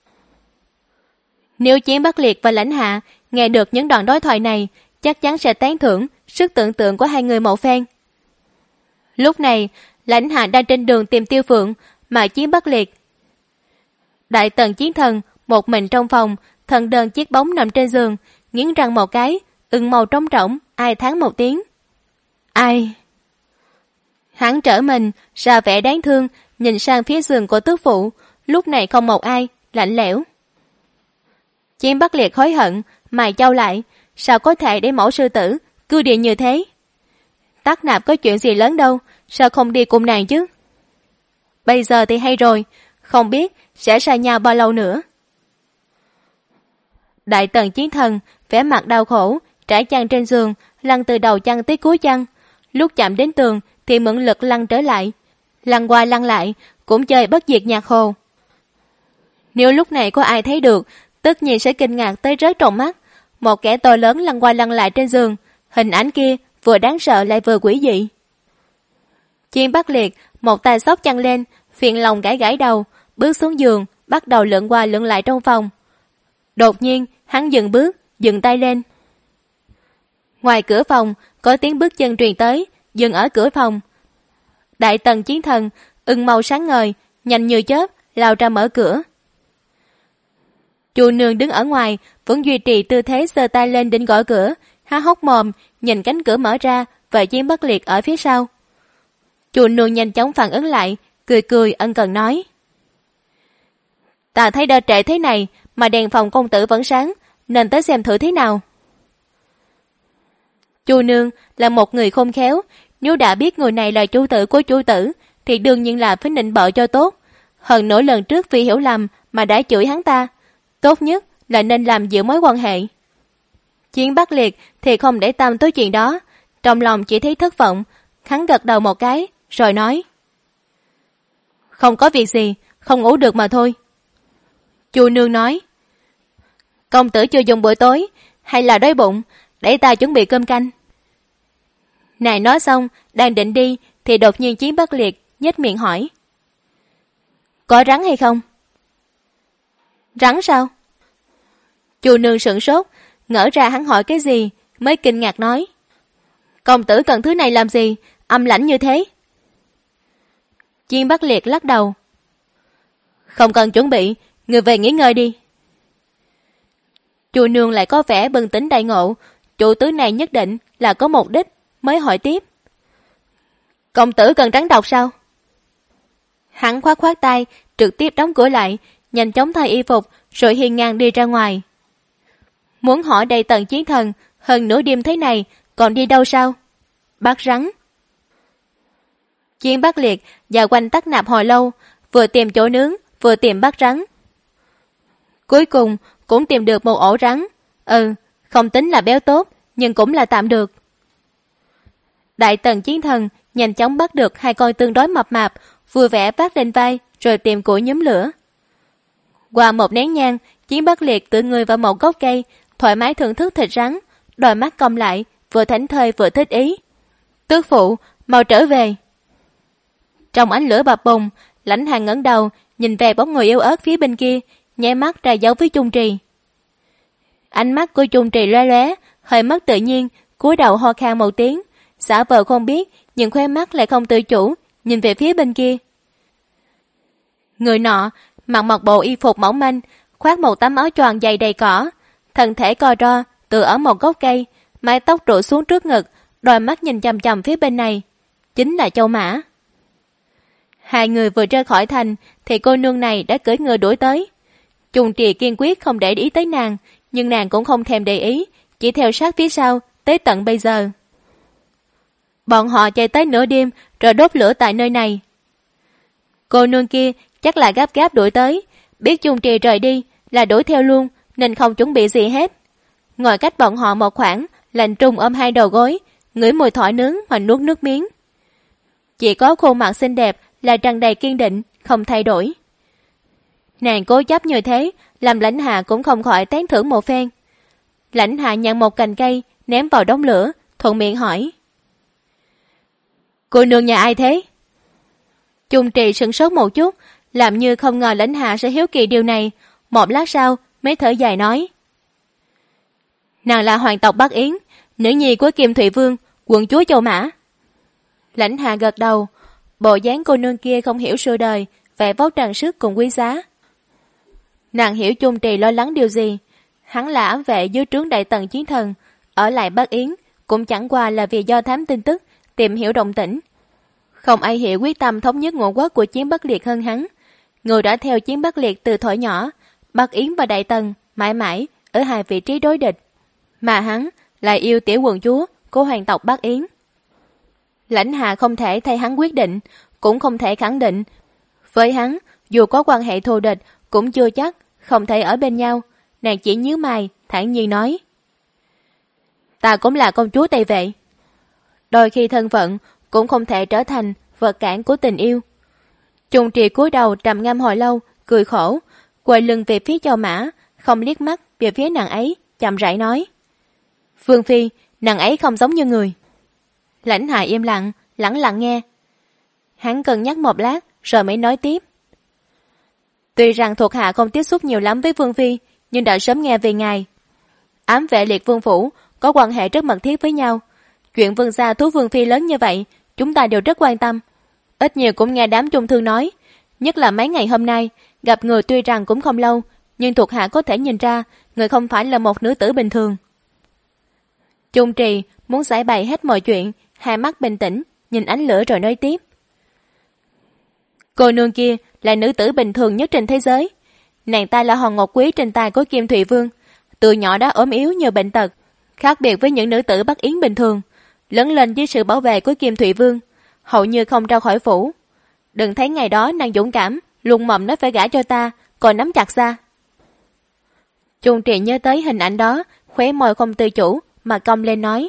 Nếu Chiến Bắc Liệt và Lãnh Hạ nghe được những đoạn đối thoại này, chắc chắn sẽ tán thưởng sức tưởng tượng của hai người một phen. Lúc này, Lãnh Hạ đang trên đường tìm Tiêu Phượng, mà Chiến Bắc Liệt. Đại tần Chiến Thần một mình trong phòng, thần đơn chiếc bóng nằm trên giường, nghiến răng một cái, ửng màu trống rỗng, ai thán một tiếng. Ai? Hắn trở mình, ra vẻ đáng thương, nhìn sang phía giường của tước phụ, lúc này không một ai, lạnh lẽo. Chiến Bắc Liệt hối hận, mày chau lại, sao có thể để mẫu sư tử cư địa như thế? Tắc Nạp có chuyện gì lớn đâu, sao không đi cùng nàng chứ? Bây giờ thì hay rồi, không biết sẽ xa nhau bao lâu nữa. Đại tần Chiến Thần vẻ mặt đau khổ, trải chăn trên giường, lăn từ đầu chăn tới cuối chăn. Lúc chạm đến tường thì mượn lực lăn trở lại, lăn qua lăn lại, cũng chơi bất diệt nhạc hồ. Nếu lúc này có ai thấy được, tất nhiên sẽ kinh ngạc tới rớt trong mắt. Một kẻ to lớn lăn qua lăn lại trên giường, hình ảnh kia vừa đáng sợ lại vừa quỷ dị. Chiến Bắc Liệt một tay xốc chăn lên, phiền lòng gãi gãi đầu, bước xuống giường, bắt đầu lượn qua lượn lại trong phòng. Đột nhiên hắn dừng bước, dừng tay lên. Ngoài cửa phòng có tiếng bước chân truyền tới, dừng ở cửa phòng. Đại tần Chiến Thần ưng màu sáng ngời, nhanh như chớp lao ra mở cửa. Chu nương đứng ở ngoài vẫn duy trì tư thế giơ tay lên định gõ cửa, há hốc mồm nhìn cánh cửa mở ra và Chiến Bắc Liệt ở phía sau. Chu nương nhanh chóng phản ứng lại, cười cười ân cần nói: Ta thấy đợt trễ thế này mà đèn phòng công tử vẫn sáng, nên tới xem thử thế nào. Chu nương là một người khôn khéo, nếu đã biết người này là chủ tử của chủ tử thì đương nhiên là phải nịnh bợ cho tốt. Hơn nửa lần trước vì hiểu lầm mà đã chửi hắn ta, tốt nhất là nên làm dịu mối quan hệ. Chiến Bắc Liệt thì không để tâm tới chuyện đó, trong lòng chỉ thấy thất vọng. Hắn gật đầu một cái rồi nói: Không có việc gì, không ngủ được mà thôi. Chu nương nói: Công tử chưa dùng bữa tối, hay là đói bụng, để ta chuẩn bị cơm canh. Nàng nói xong đang định đi thì đột nhiên Chiến Bắc Liệt nhếch miệng hỏi: Có rắn hay không? Rắn sao? Chu nương sửng sốt, ngỡ ra hắn hỏi cái gì, mới kinh ngạc nói: Công tử cần thứ này làm gì, âm lãnh như thế? Chiến Bắc Liệt lắc đầu: Không cần chuẩn bị, người về nghỉ ngơi đi. Chu nương lại có vẻ bừng tỉnh đại ngộ, chủ tứ này nhất định là có mục đích, mới hỏi tiếp. Công tử cần trắng độc sao? Hắn khoát khoát tay, trực tiếp đóng cửa lại, nhanh chóng thay y phục, rồi hiên ngang đi ra ngoài. Muốn hỏi đầy tầng chiến thần, hơn nửa đêm thế này, còn đi đâu sao? Bắt rắn. Chiến Bắc Liệt dạo quanh tắc nạp hồi lâu, vừa tìm chỗ nướng, vừa tìm bắt rắn. Cuối cùng cũng tìm được một ổ rắn. Không tính là béo tốt, nhưng cũng là tạm được. Đại tần chiến thần nhanh chóng bắt được hai con tương đối mập mạp, vui vẻ vác lên vai, rồi tìm củi nhóm lửa. Qua một nén nhang, Chiến Bắc Liệt tựa người vào một gốc cây, thoải mái thưởng thức thịt rắn, đôi mắt cong lại, vừa thảnh thơi vừa thích ý. Tước phụ, mau trở về. Trong ánh lửa bập bùng, Lãnh Hàng ngẩng đầu, nhìn về bóng người yếu ớt phía bên kia, nháy mắt ra dấu với Chung Trì. Ánh mắt của Chung Trì lóe lóe, hơi mất tự nhiên, cúi đầu ho khan một tiếng, giả vờ không biết, nhưng khóe mắt lại không tự chủ, nhìn về phía bên kia. Người nọ mặc một bộ y phục mỏng manh, khoác một tấm áo choàng dày đầy cỏ, thân thể co ro, tựa ở một gốc cây, mái tóc rủ xuống trước ngực, đôi mắt nhìn chằm chằm phía bên này, chính là Châu Mã. Hai người vừa rời khỏi thành thì cô nương này đã cưỡi ngựa đuổi tới. Chung Trì kiên quyết không để ý tới nàng, nhưng nàng cũng không thèm để ý, chỉ theo sát phía sau tới tận bây giờ. Bọn họ chạy tới nửa đêm rồi đốt lửa tại nơi này. Cô nương kia chắc là gấp gáp đuổi tới, biết Chung Trì rời đi là đuổi theo luôn, nên không chuẩn bị gì hết. Ngồi cách bọn họ một khoảng, lạnh trùng ôm hai đầu gối, ngửi mùi thỏi nướng mà nuốt nước miếng. Chỉ có khuôn mặt xinh đẹp là tràn đầy kiên định, không thay đổi. Nàng cố chấp như thế, làm Lãnh Hạ cũng không khỏi tán thưởng một phen. Lãnh Hạ nhận một cành cây, ném vào đống lửa, thuận miệng hỏi. Cô nương nhà ai thế? Chung Trì sửng sốt một chút, làm như không ngờ Lãnh Hạ sẽ hiếu kỳ điều này. Một lát sau, mới thở dài nói. Nàng là hoàng tộc Bắc Yến, nữ nhi của Kim Thụy Vương, quận chúa Châu Mã. Lãnh Hạ gật đầu, bộ dáng cô nương kia không hiểu sự đời, vẻ vóc trang sức cùng quý giá. Nàng hiểu Chung Trì lo lắng điều gì. Hắn là ám vệ dưới trướng đại tần chiến thần, ở lại Bắc Yến cũng chẳng qua là vì do thám tin tức, tìm hiểu động tĩnh. Không ai hiểu quyết tâm thống nhất ngũ quốc của Chiến Bắc Liệt hơn hắn. Người đã theo Chiến Bắc Liệt từ thuở nhỏ, Bắc Yến và Đại Tần mãi mãi ở hai vị trí đối địch, mà hắn lại yêu tiểu quận chúa của hoàng tộc Bắc Yến. Lãnh Hạ không thể thay hắn quyết định, cũng không thể khẳng định. Với hắn, dù có quan hệ thù địch, cũng chưa chắc không thể ở bên nhau. Nàng chỉ nhíu mày, thản nhiên nói. Ta cũng là công chúa Tây Vệ. Đôi khi thân phận cũng không thể trở thành vật cản của tình yêu. Chung Trì cúi đầu trầm ngâm hồi lâu, cười khổ, quay lưng về phía Châu Mã, không liếc mắt về phía nàng ấy, chậm rãi nói. Vương phi, nàng ấy không giống như người. Lãnh Hạ im lặng, lẳng lặng nghe. Hắn cân nhắc một lát, rồi mới nói tiếp. Tuy rằng thuộc hạ không tiếp xúc nhiều lắm với Vương phi, nhưng đã sớm nghe về ngài. Ám vệ Liệt Vương phủ có quan hệ rất mật thiết với nhau. Chuyện vương gia thú Vương phi lớn như vậy, chúng ta đều rất quan tâm. Ít nhiều cũng nghe đám trung thương nói, nhất là mấy ngày hôm nay, gặp người tuy rằng cũng không lâu, nhưng thuộc hạ có thể nhìn ra, người không phải là một nữ tử bình thường. Chung Trì muốn giải bày hết mọi chuyện, hai mắt bình tĩnh, nhìn ánh lửa rồi nói tiếp. Cô nương kia là nữ tử bình thường nhất trên thế giới. Nàng ta là hòn ngọc quý trên tay của Kim Thụy Vương, từ nhỏ đã ốm yếu nhiều bệnh tật, khác biệt với những nữ tử Bắc Yến bình thường, lớn lên dưới sự bảo vệ của Kim Thụy Vương, hầu như không ra khỏi phủ. Đừng thấy ngày đó nàng dũng cảm, luôn mộng nói phải gả cho ta, còn nắm chặt ra. Chung Trì nhớ tới hình ảnh đó, khóe môi không tự chủ mà cong lên nói.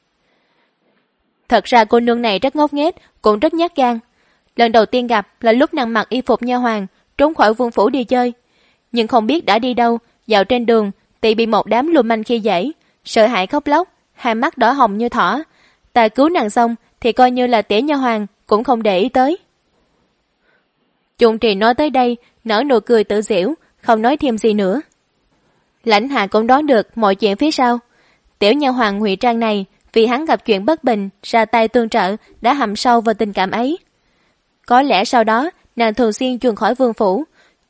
Thật ra cô nương này rất ngốc nghếch, cũng rất nhát gan. Lần đầu tiên gặp là lúc nàng mặc y phục nha hoàn, trốn khỏi vương phủ đi chơi. Nhưng không biết đã đi đâu, dạo trên đường thì bị một đám lưu manh khi dễ, sợ hãi khóc lóc, hai mắt đỏ hồng như thỏ. Ta cứu nàng xong thì coi như là tỉa nha hoàn cũng không để ý tới. Chung Trì nói tới đây, nở nụ cười tự giễu, không nói thêm gì nữa. Lãnh Hạ cũng đoán được mọi chuyện phía sau. Tiểu nha hoàn ngụy trang này vì hắn gặp chuyện bất bình, ra tay tương trợ, đã hầm sâu vào tình cảm ấy. Có lẽ sau đó nàng thường xuyên chuồn khỏi vương phủ,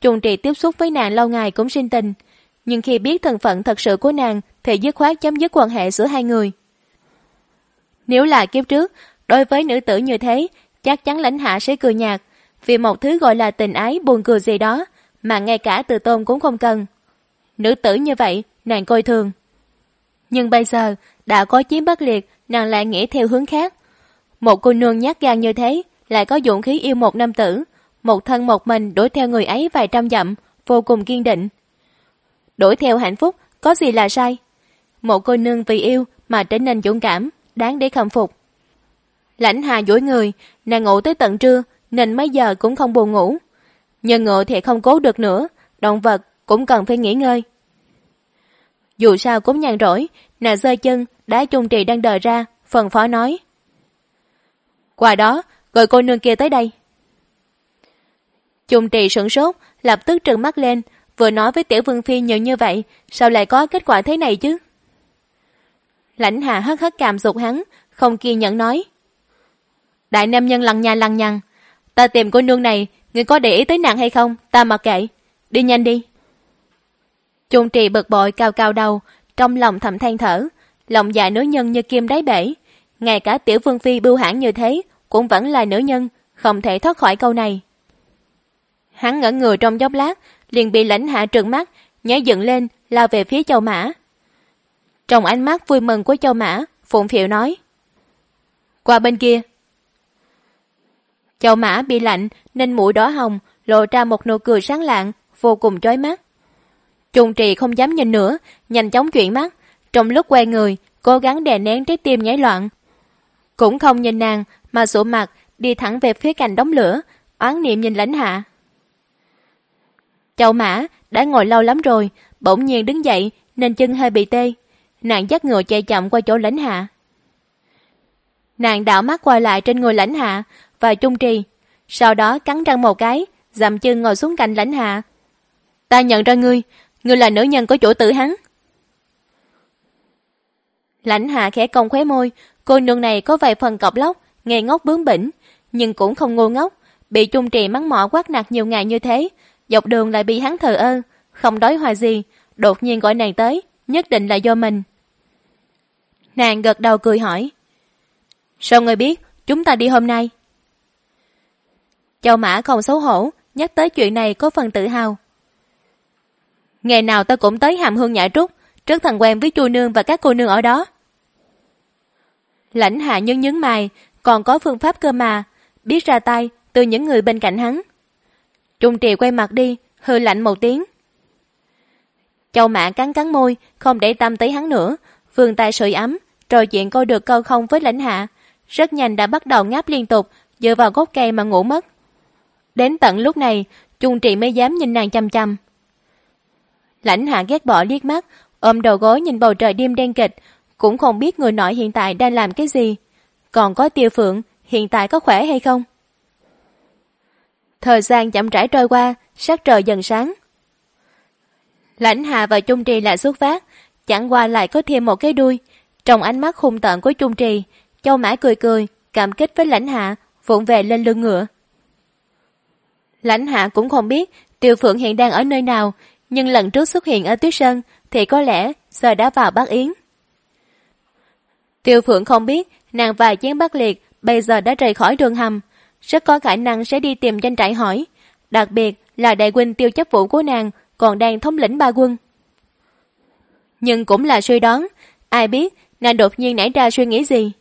Trung Trì tiếp xúc với nàng lâu ngày cũng sinh tình, nhưng khi biết thân phận thật sự của nàng thì dứt khoát chấm dứt quan hệ giữa hai người. Nếu là kiếp trước, đối với nữ tử như thế, chắc chắn Lãnh Hạ sẽ cười nhạt, vì một thứ gọi là tình ái buồn cười gì đó mà ngay cả từ tôn cũng không cần. Nữ tử như vậy, nàng coi thường. Nhưng bây giờ, đã có Chiến Bắc Liệt, nàng lại nghĩ theo hướng khác. Một cô nương nhát gan như thế, lại có dũng khí yêu một nam tử, một thân một mình đuổi theo người ấy vài trăm dặm, vô cùng kiên định. Đuổi theo hạnh phúc, có gì là sai? Một cô nương vì yêu mà trở nên dũng cảm, đáng để khâm phục. Lãnh Hà duỗi người, nàng ngủ tới tận trưa, nên mấy giờ cũng không buồn ngủ. Nhưng ngựa thì không cố được nữa, động vật cũng cần phải nghỉ ngơi. Dù sao cũng nhàn rỗi, nàng giơ chân, đá Trung Trì đang đờ ra, phần phó nói. Qua đó, gọi cô nương kia tới đây. Trung Trì sửng sốt, lập tức trừng mắt lên, vừa nói với Tiểu Vương Phi nhiều như vậy, sao lại có kết quả thế này chứ? Lãnh Hà hất hất cằm giục hắn, không kiên nhẫn nói. Đại nam nhân lằng nhà lằng nhằng, ta tìm cô nương này, ngươi có để ý tới nàng hay không, ta mặc kệ, đi nhanh đi. Trung Trì bực bội cao cao đầu, trong lòng thầm than thở, lòng dạ nữ nhân như kim đáy bể, ngay cả Tiểu Vương Phi bưu hãn như thế, cũng vẫn là nữ nhân, không thể thoát khỏi câu này. Hắn ngẩn người trong chốc lát, liền bị Lãnh Hạ trừng mắt, nhảy dựng lên, lao về phía Châu Mã. Trong ánh mắt vui mừng của Châu Mã, phụng phịu nói. Qua bên kia. Châu Mã bị lạnh nên mũi đỏ hồng, lộ ra một nụ cười sáng lạng, vô cùng chói mắt. Trung Trì không dám nhìn nữa, nhanh chóng chuyển mắt, trong lúc quay người, cố gắng đè nén trái tim nhảy loạn. Cũng không nhìn nàng, mà sụ mặt, đi thẳng về phía cạnh đống lửa, oán niệm nhìn Lãnh Hạ. Châu Mã đã ngồi lâu lắm rồi, bỗng nhiên đứng dậy nên chân hơi bị tê. Nàng dắt ngựa chạy chậm qua chỗ Lãnh Hạ. Nàng đảo mắt qua lại trên người Lãnh Hạ và Trung Trì, sau đó cắn răng một cái, dậm chân ngồi xuống cạnh Lãnh Hạ. Ta nhận ra ngươi là nữ nhân của chủ tử hắn. Lãnh Hạ khẽ cong khóe môi, cô nương này có vài phần cọc lóc, ngây ngốc bướng bỉnh, nhưng cũng không ngu ngốc, bị Trung Trì mắng mỏ quát nạt nhiều ngày như thế, dọc đường lại bị hắn thờ ơ, không đói hoài gì, đột nhiên gọi nàng tới, nhất định là do mình. Nàng gật đầu cười hỏi. Sao ngươi biết chúng ta đi hôm nay? Châu Mã không xấu hổ, nhắc tới chuyện này có phần tự hào. Ngày nào ta cũng tới Hàm Hương Nhã Trúc, rất thân quen với chu nương và các cô nương ở đó. Lãnh Hạ nhướng mày, còn có phương pháp cơ mà, biết ra tay từ những người bên cạnh hắn. Trung Trì quay mặt đi, hừ lạnh một tiếng. Châu Mã cắn môi, không để tâm tới hắn nữa, vươn tay sưởi ấm, trò chuyện câu được câu không với Lãnh Hạ, rất nhanh đã bắt đầu ngáp liên tục, dựa vào gốc cây mà ngủ mất. Đến tận lúc này, Trung Trì mới dám nhìn nàng chăm chăm. Lãnh Hạ ghét bỏ liếc mắt, ôm đầu gối nhìn bầu trời đêm đen kịch, cũng không biết người nọ hiện tại đang làm cái gì. Còn có Tiêu Phượng, hiện tại có khỏe hay không? Thời gian chậm rãi trôi qua, sắc trời dần sáng. Lãnh Hạ và Trung Trì lại xuất phát, chẳng qua lại có thêm một cái đuôi. Trong ánh mắt hung tợn của Trung Trì, Châu Mã cười cười, cảm kích với Lãnh Hạ, vụng về lên lưng ngựa. Lãnh Hạ cũng không biết Tiêu Phượng hiện đang ở nơi nào, nhưng lần trước xuất hiện ở Tuyết Sơn thì có lẽ giờ đã vào Bắc Yến. Tiêu Phượng không biết nàng và Chiến Bắc Liệt bây giờ đã rời khỏi đường hầm, rất có khả năng sẽ đi tìm doanh trại hỏi, đặc biệt là đại huynh Tiêu Chấp Vũ của nàng còn đang thống lĩnh ba quân. Nhưng cũng là suy đoán, ai biết nàng đột nhiên nảy ra suy nghĩ gì.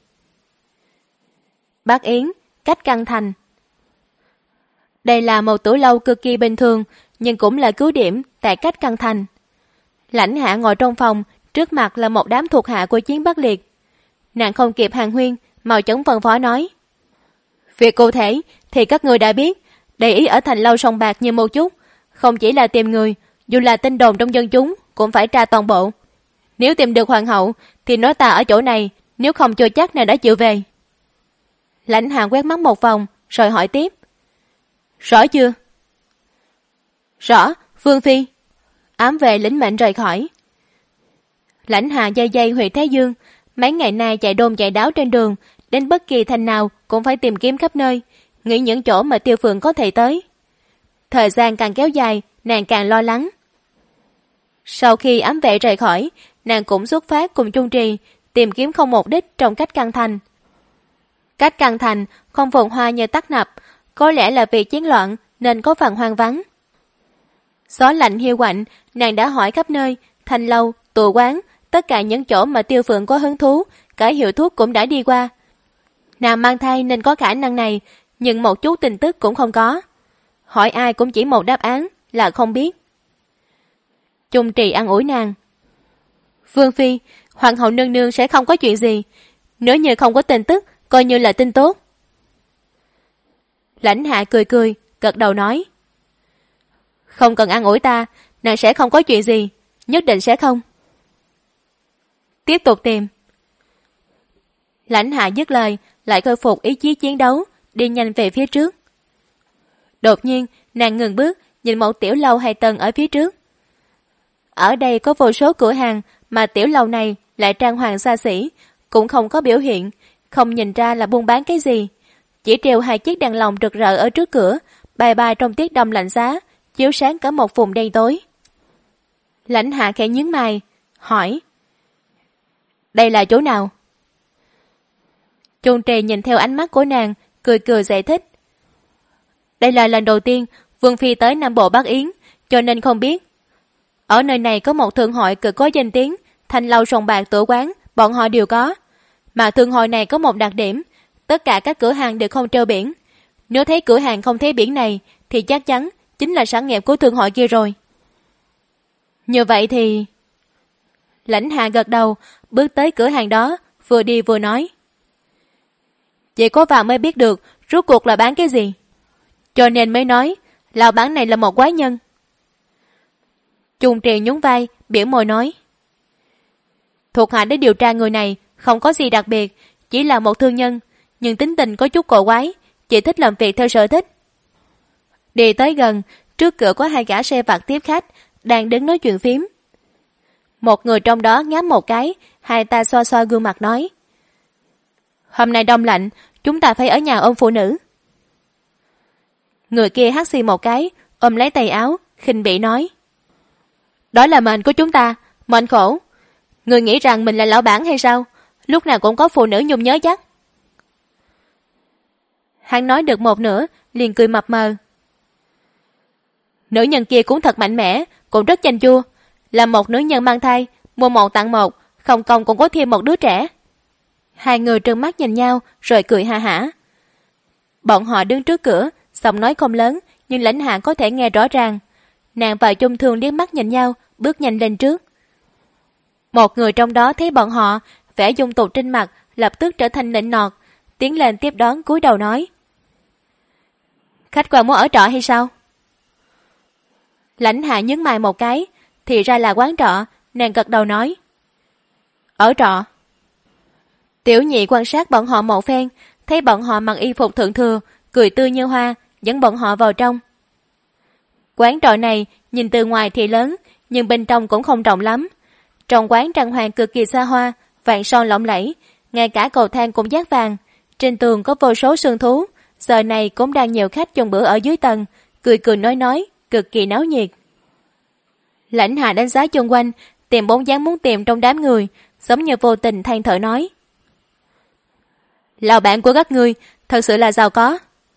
Bắc Yến, cách Căng Thành. Đây là một tử lâu cực kỳ bình thường, nhưng cũng là cứu điểm tại cách Căng Thành. Lãnh Hạ ngồi trong phòng, trước mặt là một đám thuộc hạ của Chiến Bắc Liệt. Nàng không kịp hàng huyên, mau chóng phân phó nói. Việc cụ thể thì các người đã biết, để ý ở thành lâu Sông Bạc nhiều một chút, không chỉ là tìm người, dù là tin đồn trong dân chúng cũng phải tra toàn bộ. Nếu tìm được hoàng hậu thì nói ta ở chỗ này, nếu không chưa chắc nàng đã chịu về. Lãnh Hạ quét mắt một vòng rồi hỏi tiếp. Rõ chưa? Rõ, Vương Phi. Ám vệ lĩnh mệnh rời khỏi. Lãnh Hạ dây Huyệt Thái Dương, mấy ngày nay chạy đôn chạy đáo trên đường, đến bất kỳ thành nào cũng phải tìm kiếm khắp nơi, nghĩ những chỗ mà Tiêu Phượng có thể tới. Thời gian càng kéo dài, nàng càng lo lắng. Sau khi ám vệ rời khỏi, nàng cũng xuất phát cùng Chung Trì tìm kiếm không mục đích trong cách căn thành. Cách căn thành không phồn hoa như Tắc Nập, có lẽ là vì chiến loạn nên có phần hoang vắng. Gió lạnh hiu quạnh, nàng đã hỏi khắp nơi, thanh lâu, tù quán, tất cả những chỗ mà Tiêu Phượng có hứng thú, cả hiệu thuốc cũng đã đi qua. Nàng mang thai nên có khả năng này, nhưng một chút tin tức cũng không có. Hỏi ai cũng chỉ một đáp án là không biết. Chung Trì an ủi nàng. Vương phi, hoàng hậu nương nương sẽ không có chuyện gì. Nếu như không có tin tức, coi như là tin tốt. Lãnh Hạ cười cười, gật đầu nói. Không cần an ủi ta, nàng sẽ không có chuyện gì, nhất định sẽ không. Tiếp tục tìm. Lãnh Hạ dứt lời, lại khôi phục ý chí chiến đấu, đi nhanh về phía trước. Đột nhiên, nàng ngừng bước, nhìn một tiểu lâu 2 tầng ở phía trước. Ở đây có vô số cửa hàng, mà tiểu lâu này lại trang hoàng xa xỉ, cũng không có biểu hiện, không nhìn ra là buôn bán cái gì. Chỉ treo 2 chiếc đèn lồng rực rỡ ở trước cửa, bài bài trong tiết đông lạnh giá, chiếu sáng cả một vùng đen tối. Lãnh Hạ khẽ nhướng mày, hỏi. Đây là chỗ nào? Chung Trì nhìn theo ánh mắt của nàng, cười cười giải thích. Đây là lần đầu tiên Vương phi tới Nam Bộ Bắc Yến, cho nên không biết. Ở nơi này có một thương hội cực có danh tiếng, thanh lâu sòng bạc tử quán, bọn họ đều có. Mà thương hội này có một đặc điểm, tất cả các cửa hàng đều không treo biển. Nếu thấy cửa hàng không thấy biển này, thì chắc chắn chính là sản nghiệp của thương hội kia rồi. Như vậy thì... Lãnh Hạ gật đầu, bước tới cửa hàng đó, vừa đi vừa nói. Chỉ có vào mới biết được rốt cuộc là bán cái gì. Cho nên mới nói, lão bản này là một quái nhân. Chung Trì nhún vai, biểu môi nói. Thuộc hạ đã điều tra người này, không có gì đặc biệt, chỉ là một thương nhân, nhưng tính tình có chút cổ quái, chỉ thích làm việc theo sở thích. Đi tới gần, trước cửa có 2 gã xe vặt tiếp khách, đang đứng nói chuyện phím. Một người trong đó ngáp một cái, hai ta xoa xoa gương mặt nói. Hôm nay đông lạnh, chúng ta phải ở nhà ôm phụ nữ. Người kia hắt xì một cái, ôm lấy tay áo, khinh bỉ nói. Đó là mệnh của chúng ta, mệnh khổ. Người nghĩ rằng mình là lão bản hay sao? Lúc nào cũng có phụ nữ nhung nhớ chắc. Hắn nói được một nửa, liền cười mập mờ. Nữ nhân kia cũng thật mạnh mẽ, cũng rất chanh chua. Là một nữ nhân mang thai, mua 1 tặng 1, không công cũng có thêm một đứa trẻ. 2 người trừng mắt nhìn nhau, rồi cười ha hả. Bọn họ đứng trước cửa, giọng nói không lớn, nhưng Lãnh Hạ có thể nghe rõ ràng. Nàng và Chung Thương liếc mắt nhìn nhau, bước nhanh lên trước. Một người trong đó thấy bọn họ, vẻ dung tục trên mặt lập tức trở thành nịnh nọt, tiến lên tiếp đón cúi đầu nói. Khách quan muốn ở trọ hay sao? Lãnh Hạ nhướng mày một cái, thì ra là quán trọ, nàng gật đầu nói. Ở trọ. Tiểu Nhị quan sát bọn họ một phen, thấy bọn họ mặc y phục thượng thừa, cười tươi như hoa, dẫn bọn họ vào trong. Quán trọ này nhìn từ ngoài thì lớn, nhưng bên trong cũng không rộng lắm. Trong quán trang hoàng cực kỳ xa hoa, vàng son lộng lẫy, ngay cả cầu thang cũng dát vàng. Trên tường có vô số sương thú, giờ này cũng đang nhiều khách dùng bữa ở dưới tầng, cười cười nói, cực kỳ náo nhiệt. Lãnh Hạ đánh giá chung quanh, tìm bóng dáng muốn tìm trong đám người, giống như vô tình than thở nói. Lão bản của các ngươi thật sự là giàu có.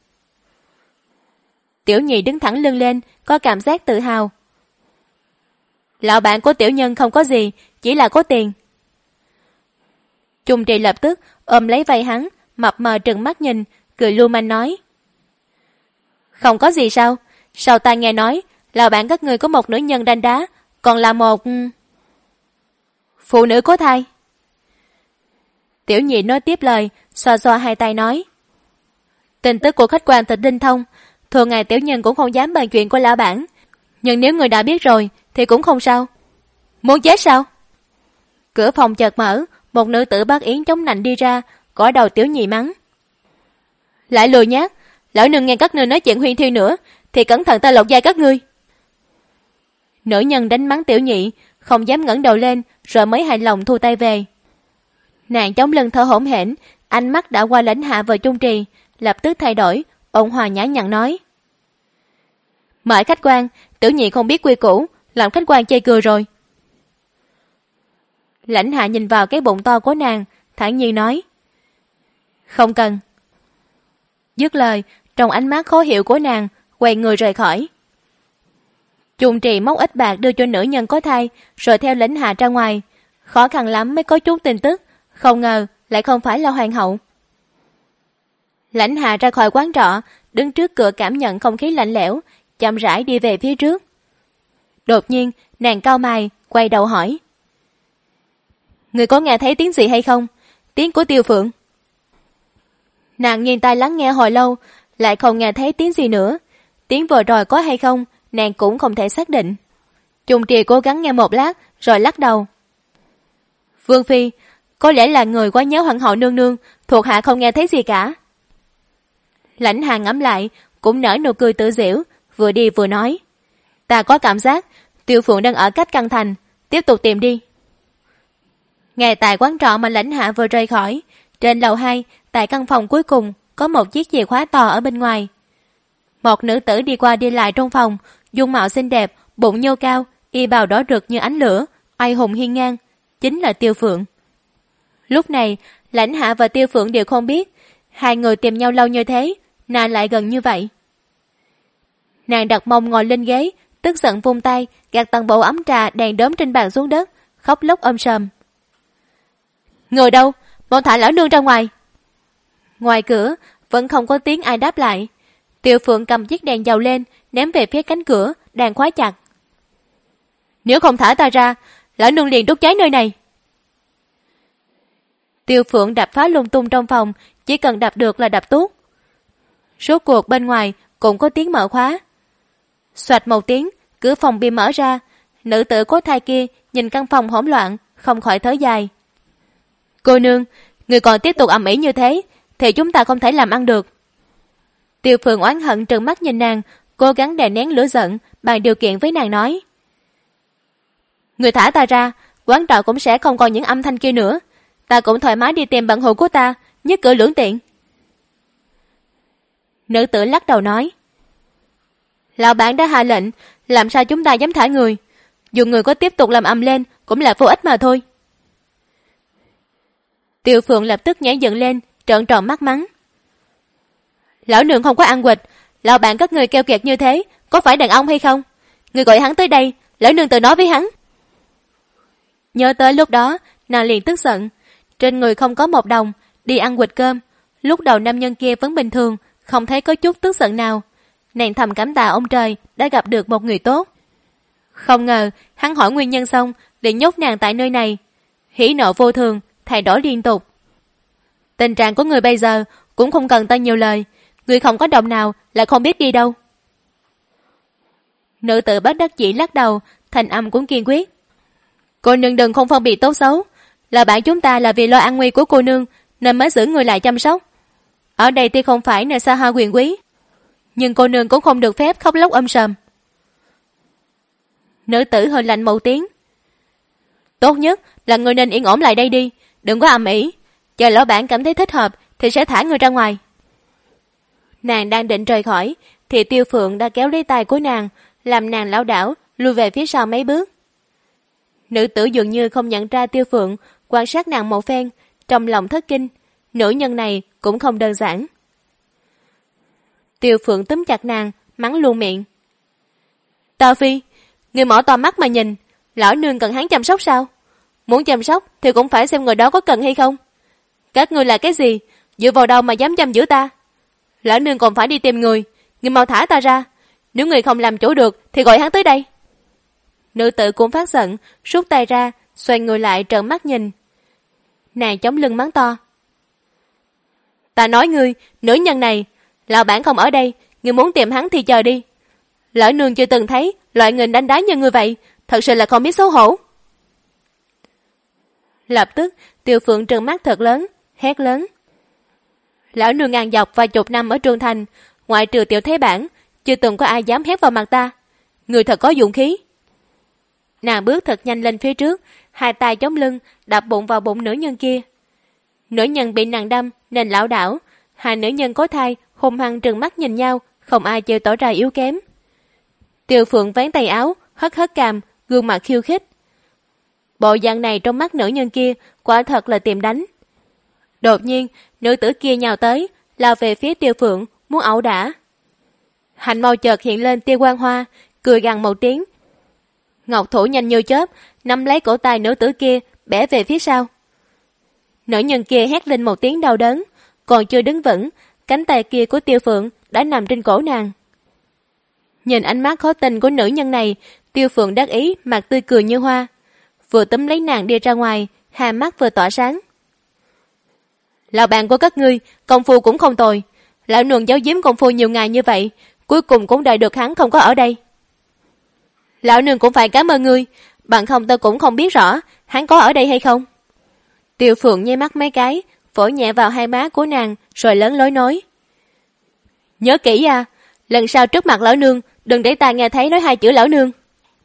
Tiểu Nhị đứng thẳng lưng lên, có cảm giác tự hào. Lão bản của tiểu nhân không có gì, chỉ là có tiền. Chung Trì lập tức ôm lấy vai hắn, mập mờ trừng mắt nhìn, cười lưu manh nói. Không có gì sao? Sao ta nghe nói lão bản các ngươi có một nữ nhân đanh đá, còn là một... phụ nữ có thai. Tiểu Nhị nói tiếp lời, xoa xoa hai tay nói. Tin tức của khách quan thật linh thông, thường ngày tiểu nhân cũng không dám bàn chuyện của lão bản, nhưng nếu người đã biết rồi thì cũng không sao. Muốn chết sao? Cửa phòng chợt mở, một nữ tử Bắc Yến chống nạnh đi ra, gõ đầu Tiểu Nhị mắng. Lại lười nhác, lỡ nương nghe các ngươi nói chuyện huyên thuyên nữa thì cẩn thận ta lột da các ngươi. Nữ nhân đánh mắng Tiểu Nhị, không dám ngẩng đầu lên, rồi mới hài lòng thu tay về. Nàng chống lưng thở hổn hển, ánh mắt đã qua Lãnh Hạ và Chung Trì, lập tức thay đổi, ôn hòa nhã nhặn nói. Mời khách quan, tiểu nhị không biết quy củ, làm khách quan chê cười rồi. Lãnh Hạ nhìn vào cái bụng to của nàng, thản nhiên nói. Không cần. Dứt lời, trong ánh mắt khó hiểu của nàng, quay người rời khỏi. Chung Trì móc ít bạc đưa cho nữ nhân có thai, rồi theo Lãnh Hạ ra ngoài. Khó khăn lắm mới có chút tin tức, không ngờ lại không phải là hoàng hậu. Lãnh Hạ ra khỏi quán trọ, đứng trước cửa cảm nhận không khí lạnh lẽo, chậm rãi đi về phía trước. Đột nhiên, nàng cau mày, quay đầu hỏi. Người có nghe thấy tiếng gì hay không? Tiếng của Tiêu Phượng. Nàng nghiêng tai lắng nghe hồi lâu, lại không nghe thấy tiếng gì nữa. Tiếng vừa rồi có hay không, nàng cũng không thể xác định. Chung Trì cố gắng nghe một lát, rồi lắc đầu. Vương phi, có lẽ là người quá nhớ hoàng hậu nương nương, thuộc hạ không nghe thấy gì cả. Lãnh Hạ ngẫm lại, cũng nở nụ cười tự giễu, vừa đi vừa nói. Ta có cảm giác, Tiêu Phượng đang ở cách căn thành, tiếp tục tìm đi. Ngay tại quán trọ mà Lãnh Hạ vừa rời khỏi, trên lầu 2, tại căn phòng cuối cùng, có một chiếc chìa khóa to ở bên ngoài. Một nữ tử đi qua đi lại trong phòng, dung mạo xinh đẹp, bụng nhô cao, y bào đỏ rực như ánh lửa, oai hùng hiên ngang, chính là Tiêu Phượng. Lúc này, Lãnh Hạ và Tiêu Phượng đều không biết, hai người tìm nhau lâu như thế, nàng lại gần như vậy. Nàng đặt mông ngồi lên ghế, tức giận vung tay, gạt toàn bộ ấm trà đèn đốm trên bàn xuống đất, khóc lóc sầm. Người đâu? Mau thả lão nương ra ngoài. Ngoài cửa, vẫn không có tiếng ai đáp lại. Tiêu Phượng cầm chiếc đèn dầu lên, ném về phía cánh cửa, đang khóa chặt. Nếu không thả ta ra, lão nương liền đốt cháy nơi này. Tiêu Phượng đập phá lung tung trong phòng, chỉ cần đập được là đập tốt. Rốt cuộc bên ngoài cũng có tiếng mở khóa. Xoạch một tiếng, cửa phòng bị mở ra. Nữ tử có thai kia nhìn căn phòng hỗn loạn, không khỏi thở dài. Cô nương, người còn tiếp tục ầm ĩ như thế, thì chúng ta không thể làm ăn được. Tiêu Phượng oán hận trừng mắt nhìn nàng, cố gắng đè nén lửa giận, bàn điều kiện với nàng nói. Người thả ta ra, quán trọ cũng sẽ không còn những âm thanh kia nữa. Ta cũng thoải mái đi tìm bạn hữu của ta, nhất cử lưỡng tiện. Nữ tử lắc đầu nói. Lão bản đã hạ lệnh, làm sao chúng ta dám thả người? Dù người có tiếp tục làm ầm lên, cũng là vô ích mà thôi. Tiêu Phượng lập tức nhảy dựng lên, trợn tròn mắt mắng. Lão nương không có ăn quỵt, lão bạn các người keo kiệt như thế, có phải đàn ông hay không? Người gọi hắn tới đây, lão nương tự nói với hắn. Nhớ tới lúc đó, nàng liền tức giận. Trên người không có một đồng, đi ăn quỵt cơm. Lúc đầu nam nhân kia vẫn bình thường, không thấy có chút tức giận nào. Nàng thầm cảm tạ ông trời đã gặp được một người tốt. Không ngờ, hắn hỏi nguyên nhân xong, liền nhốt nàng tại nơi này. Hỉ nộ vô thường, thay đổi liên tục. Tình trạng của người bây giờ cũng không cần ta nhiều lời. Người không có đồng nào là không biết đi đâu. Nữ tử bất đắc dĩ lắc đầu, thành âm cũng kiên quyết. Cô nương đừng không phân biệt tốt xấu. Là bạn chúng ta là vì lo an nguy của cô nương nên mới giữ người lại chăm sóc. Ở đây tuy không phải nơi xa hoa quyền quý, nhưng cô nương cũng không được phép khóc lóc sầm. Nữ tử hơi lạnh một tiếng. Tốt nhất là người nên yên ổn lại đây đi, đừng có ầm ĩ. Chờ lão bản cảm thấy thích hợp thì sẽ thả người ra ngoài. Nàng đang định rời khỏi thì Tiêu Phượng đã kéo lấy tay của nàng, làm nàng lảo đảo lùi về phía sau mấy bước. Nữ tử dường như không nhận ra Tiêu Phượng, quan sát nàng một phen, trong lòng thất kinh. Nữ nhân này cũng không đơn giản. Tiêu Phượng túm chặt nàng, mắng luôn miệng. Tà Phi, người mở to mắt mà nhìn, lão nương cần hắn chăm sóc sao? Muốn chăm sóc thì cũng phải xem người đó có cần hay không. Các ngươi là cái gì, dựa vào đâu mà dám giam giữ ta? Lão nương còn phải đi tìm người mau thả ta ra. Nếu người không làm chủ được thì gọi hắn tới đây. Nữ tử cũng phát giận, rút tay ra, xoay người lại trợn mắt nhìn. Nàng chống lưng mắng to. Ta nói ngươi, nữ nhân này, lão bản không ở đây, ngươi muốn tìm hắn thì chờ đi. Lão nương chưa từng thấy loại người đánh đá như ngươi vậy, thật sự là không biết xấu hổ. Lập tức, Tiêu Phượng trừng mắt thật lớn, hét lớn. Lão nương ngang dọc vài chục năm ở Trường Thành, ngoại trừ Tiểu Thế Bản, chưa từng có ai dám hét vào mặt ta. Người thật có dũng khí. Nàng bước thật nhanh lên phía trước, hai tay chống lưng, đập bụng vào bụng nữ nhân kia. Nữ nhân bị nàng đâm nên lảo đảo, hai nữ nhân có thai hung hăng trừng mắt nhìn nhau, không ai chịu tỏ ra yếu kém. Tiêu Phượng vén tay áo, hất hất cằm, gương mặt khiêu khích. Bộ dạng này trong mắt nữ nhân kia quả thật là tìm đánh. Đột nhiên, nữ tử kia nhào tới, lao về phía Tiêu Phượng, muốn ẩu đả. Hạnh màu chợt hiện lên tia quang hoa, cười gằn một tiếng. Ngọc thủ nhanh như chớp, nắm lấy cổ tay nữ tử kia, bẻ về phía sau. Nữ nhân kia hét lên một tiếng đau đớn, còn chưa đứng vững, cánh tay kia của Tiêu Phượng đã nằm trên cổ nàng. Nhìn ánh mắt khó tin của nữ nhân này, Tiêu Phượng đắc ý, mặt tươi cười như hoa. Vừa túm lấy nàng đi ra ngoài, hai mắt vừa tỏa sáng. Lão bạn của các ngươi, công phu cũng không tồi. Lão nương giấu giếm công phu nhiều ngày như vậy, cuối cùng cũng đợi được hắn không có ở đây. Lão nương cũng phải cảm ơn ngươi, bằng không tôi cũng không biết rõ hắn có ở đây hay không. Tiêu Phượng nháy mắt mấy cái, vỗ nhẹ vào hai má của nàng, rồi lớn lối nói. Nhớ kỹ à, lần sau trước mặt lão nương, đừng để ta nghe thấy nói hai chữ lão nương.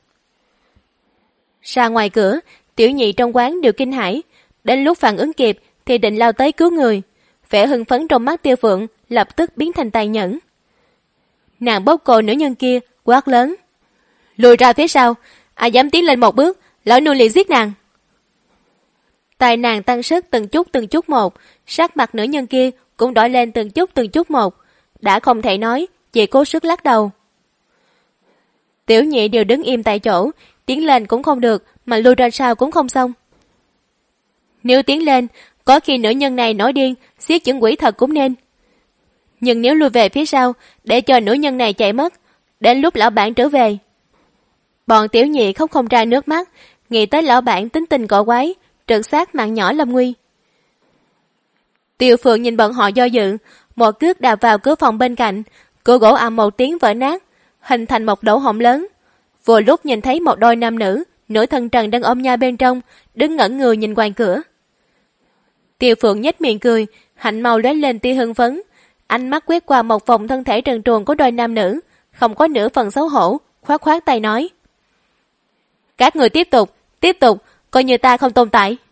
Ra ngoài cửa, tiểu nhị trong quán đều kinh hãi, đến lúc phản ứng kịp thì định lao tới cứu người. Vẻ hưng phấn trong mắt Tiêu Phượng lập tức biến thành tàn nhẫn. Nàng bóp cổ nữ nhân kia, quát lớn. Lùi ra phía sau, ai dám tiến lên một bước, lão nương liền giết nàng. Tay nàng tăng sức từng chút một, sắc mặt nữ nhân kia cũng đỏ lên từng chút một, đã không thể nói, chỉ cố sức lắc đầu. Tiểu nhị đều đứng im tại chỗ, tiến lên cũng không được, mà lui ra sau cũng không xong. Nếu tiến lên, có khi nữ nhân này nổi điên, giết chứng quỷ thật cũng nên. Nhưng nếu lui về phía sau, để cho nữ nhân này chạy mất, đến lúc lão bản trở về. Bọn tiểu nhị khóc không ra nước mắt, nghĩ tới lão bản tính tình cỏ quái, trượt xác mạng nhỏ lâm nguy. Tiêu Phượng nhìn bọn họ do dự, một cước đạp vào cửa phòng bên cạnh, cửa gỗ ầm một tiếng vỡ nát, hình thành một lỗ hổng lớn. Vừa lúc nhìn thấy một đôi nam nữ, nửa thân trần đang ôm nhau bên trong, đứng ngẩn người nhìn ngoài cửa. Tiêu Phượng nhếch miệng cười, hạnh màu lóe lên tia hưng phấn, ánh mắt quét qua một vòng thân thể trần truồng của đôi nam nữ, không có nửa phần xấu hổ, khoát khoát tay nói. Các người tiếp tục, coi như ta không tồn tại.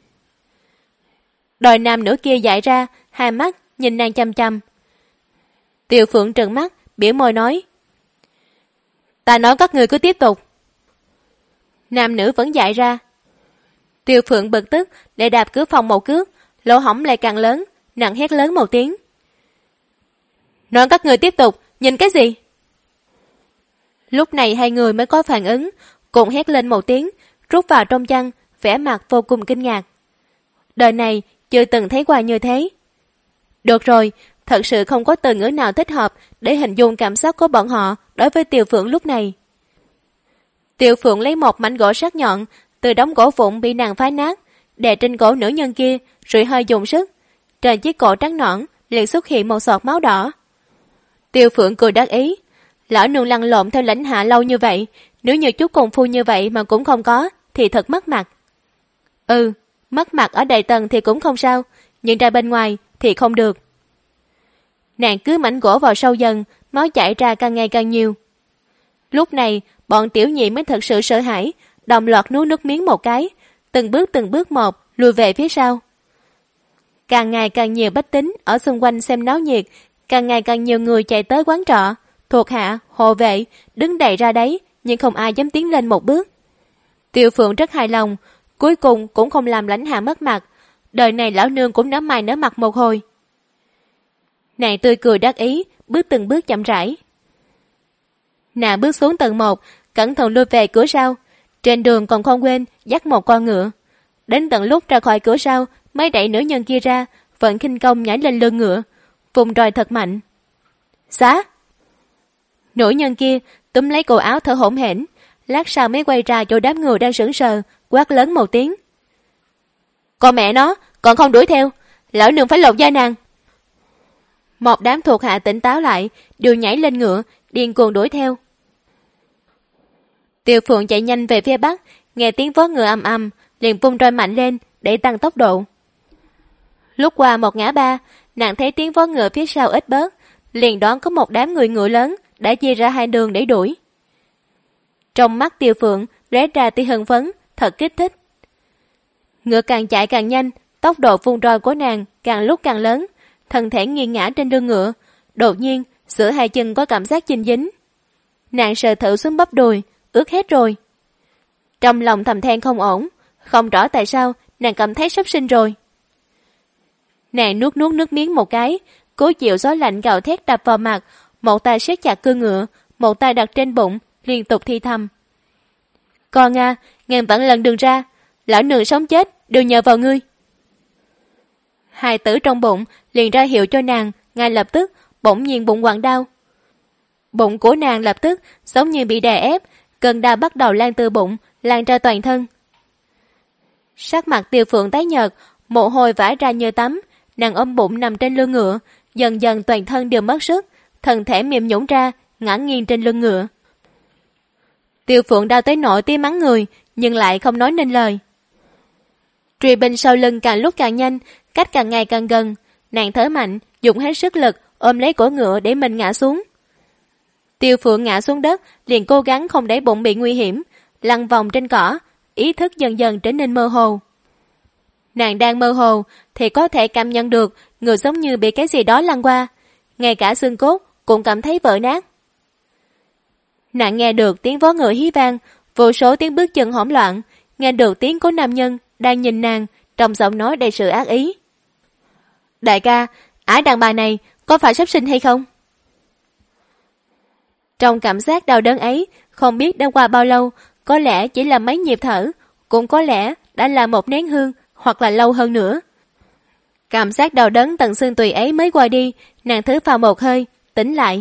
Đôi nam nữ kia dại ra, hai mắt nhìn nàng chăm chăm. Tiêu Phượng trừng mắt, bĩu môi nói. Ta nói các người cứ tiếp tục. Nam nữ vẫn dại ra. Tiêu Phượng bực tức để đạp cửa phòng một cước, lỗ hổng lại càng lớn, nặng hét lớn một tiếng. Nói các người tiếp tục, nhìn cái gì? Lúc này hai người mới có phản ứng, cùng hét lên một tiếng, rút vào trong chăn, vẻ mặt vô cùng kinh ngạc. Đời này chưa từng thấy qua như thế. Được rồi, thật sự không có từ ngữ nào thích hợp để hình dung cảm xúc của bọn họ đối với Tiêu Phượng lúc này. Tiêu Phượng lấy một mảnh gỗ sắc nhọn từ đống gỗ vụn bị nàng phá nát, đè trên cổ nữ nhân kia, rồi hơi dùng sức. Trên chiếc cổ trắng nõn liền xuất hiện một giọt máu đỏ. Tiêu Phượng cười đắc ý. Lão nương lăn lộn theo lãnh hạ lâu như vậy, nếu như chút công phu như vậy mà cũng không có, thì thật mất mặt. Mất mặt ở Đại Tần thì cũng không sao, nhưng ra bên ngoài thì không được. Nàng cứ mảnh gỗ vào sâu dần, máu chảy ra càng ngày càng nhiều. Lúc này, bọn tiểu nhị mới thật sự sợ hãi, đồng loạt nuốt nước miếng một cái, từng bước một, lùi về phía sau. Càng ngày càng nhiều bách tính ở xung quanh xem náo nhiệt, càng ngày càng nhiều người chạy tới quán trọ, thuộc hạ, hộ vệ, đứng đầy ra đấy, nhưng không ai dám tiến lên một bước. Tiêu Phượng rất hài lòng, cuối cùng cũng không làm lãnh hạ mất mặt, đời này lão nương cũng nở mày nở mặt một hồi. Nàng tươi cười đắc ý, bước từng bước chậm rãi. Nàng bước xuống tầng 1, cẩn thận lui về cửa sau, trên đường còn không quên dắt một con ngựa. Đến tận lúc ra khỏi cửa sau mới đẩy nữ nhân kia ra, vẫn khinh công nhảy lên lưng ngựa, vùng roi thật mạnh. Xá! Nữ nhân kia túm lấy cổ áo thở hổn hển, lát sau mới quay ra chỗ đám người đang sững sờ, quát lớn một tiếng. Con mẹ nó, còn không đuổi theo, lão nương phải lột da nàng. Một đám thuộc hạ tỉnh táo lại, đều nhảy lên ngựa, điên cuồng đuổi theo. Tiêu Phượng chạy nhanh về phía bắc, nghe tiếng vó ngựa ầm ầm, liền vung roi mạnh lên để tăng tốc độ. Lúc qua một ngã ba, nàng thấy tiếng vó ngựa phía sau ít bớt, liền đoán có một đám người ngựa lớn đã chia ra hai đường để đuổi. Trong mắt Tiêu Phượng lóe ra tia hưng phấn, thật kích thích. Ngựa càng chạy càng nhanh, tốc độ vung roi của nàng càng lúc càng lớn, thân thể nghiêng ngã trên lưng ngựa, đột nhiên giữa hai chân có cảm giác chinh dính. Nàng sờ thử xuống bắp đùi, ướt hết rồi. Trong lòng thầm than không ổn, không rõ tại sao nàng cảm thấy sắp sinh rồi. Nàng nuốt nước miếng một cái, cố chịu gió lạnh gào thét đập vào mặt, một tay siết chặt cương ngựa, một tay đặt trên bụng, liên tục thi thầm. Con à, ngàn vạn lần đừng ra, lão nương sống chết đều nhờ vào ngươi. Hài tử trong bụng liền ra hiệu cho nàng, ngay lập tức bỗng nhiên bụng quặn đau. Bụng của nàng lập tức giống như bị đè ép, cơn đau bắt đầu lan từ bụng, lan ra toàn thân. Sắc mặt Tiêu Phượng tái nhợt, mồ hôi vã ra như tắm, nàng ôm bụng nằm trên lưng ngựa, dần dần toàn thân đều mất sức, thân thể mềm nhũn ra, ngã nghiêng trên lưng ngựa. Tiêu Phượng đau tới nỗi tí mắng người, nhưng lại không nói nên lời. Truy binh sau lưng càng lúc càng nhanh, cách càng ngày càng gần, nàng thở mạnh, dùng hết sức lực ôm lấy cổ ngựa để mình ngã xuống. Tiêu Phượng ngã xuống đất, liền cố gắng không để bụng bị nguy hiểm, lăn vòng trên cỏ, ý thức dần dần trở nên mơ hồ. Nàng đang mơ hồ thì có thể cảm nhận được người giống như bị cái gì đó lăn qua, ngay cả xương cốt cũng cảm thấy vỡ nát. Nàng nghe được tiếng vó ngựa hí vang, vô số tiếng bước chân hỗn loạn, nghe được tiếng của nam nhân đang nhìn nàng, trong giọng nói đầy sự ác ý. Đại ca, ái đàn bà này có phải sắp sinh hay không? Trong cảm giác đau đớn ấy, không biết đã qua bao lâu, có lẽ chỉ là mấy nhịp thở, cũng có lẽ đã là một nén hương, hoặc là lâu hơn nữa. Cảm giác đau đớn tận xương tùy ấy mới qua đi, nàng thở phào một hơi, tỉnh lại.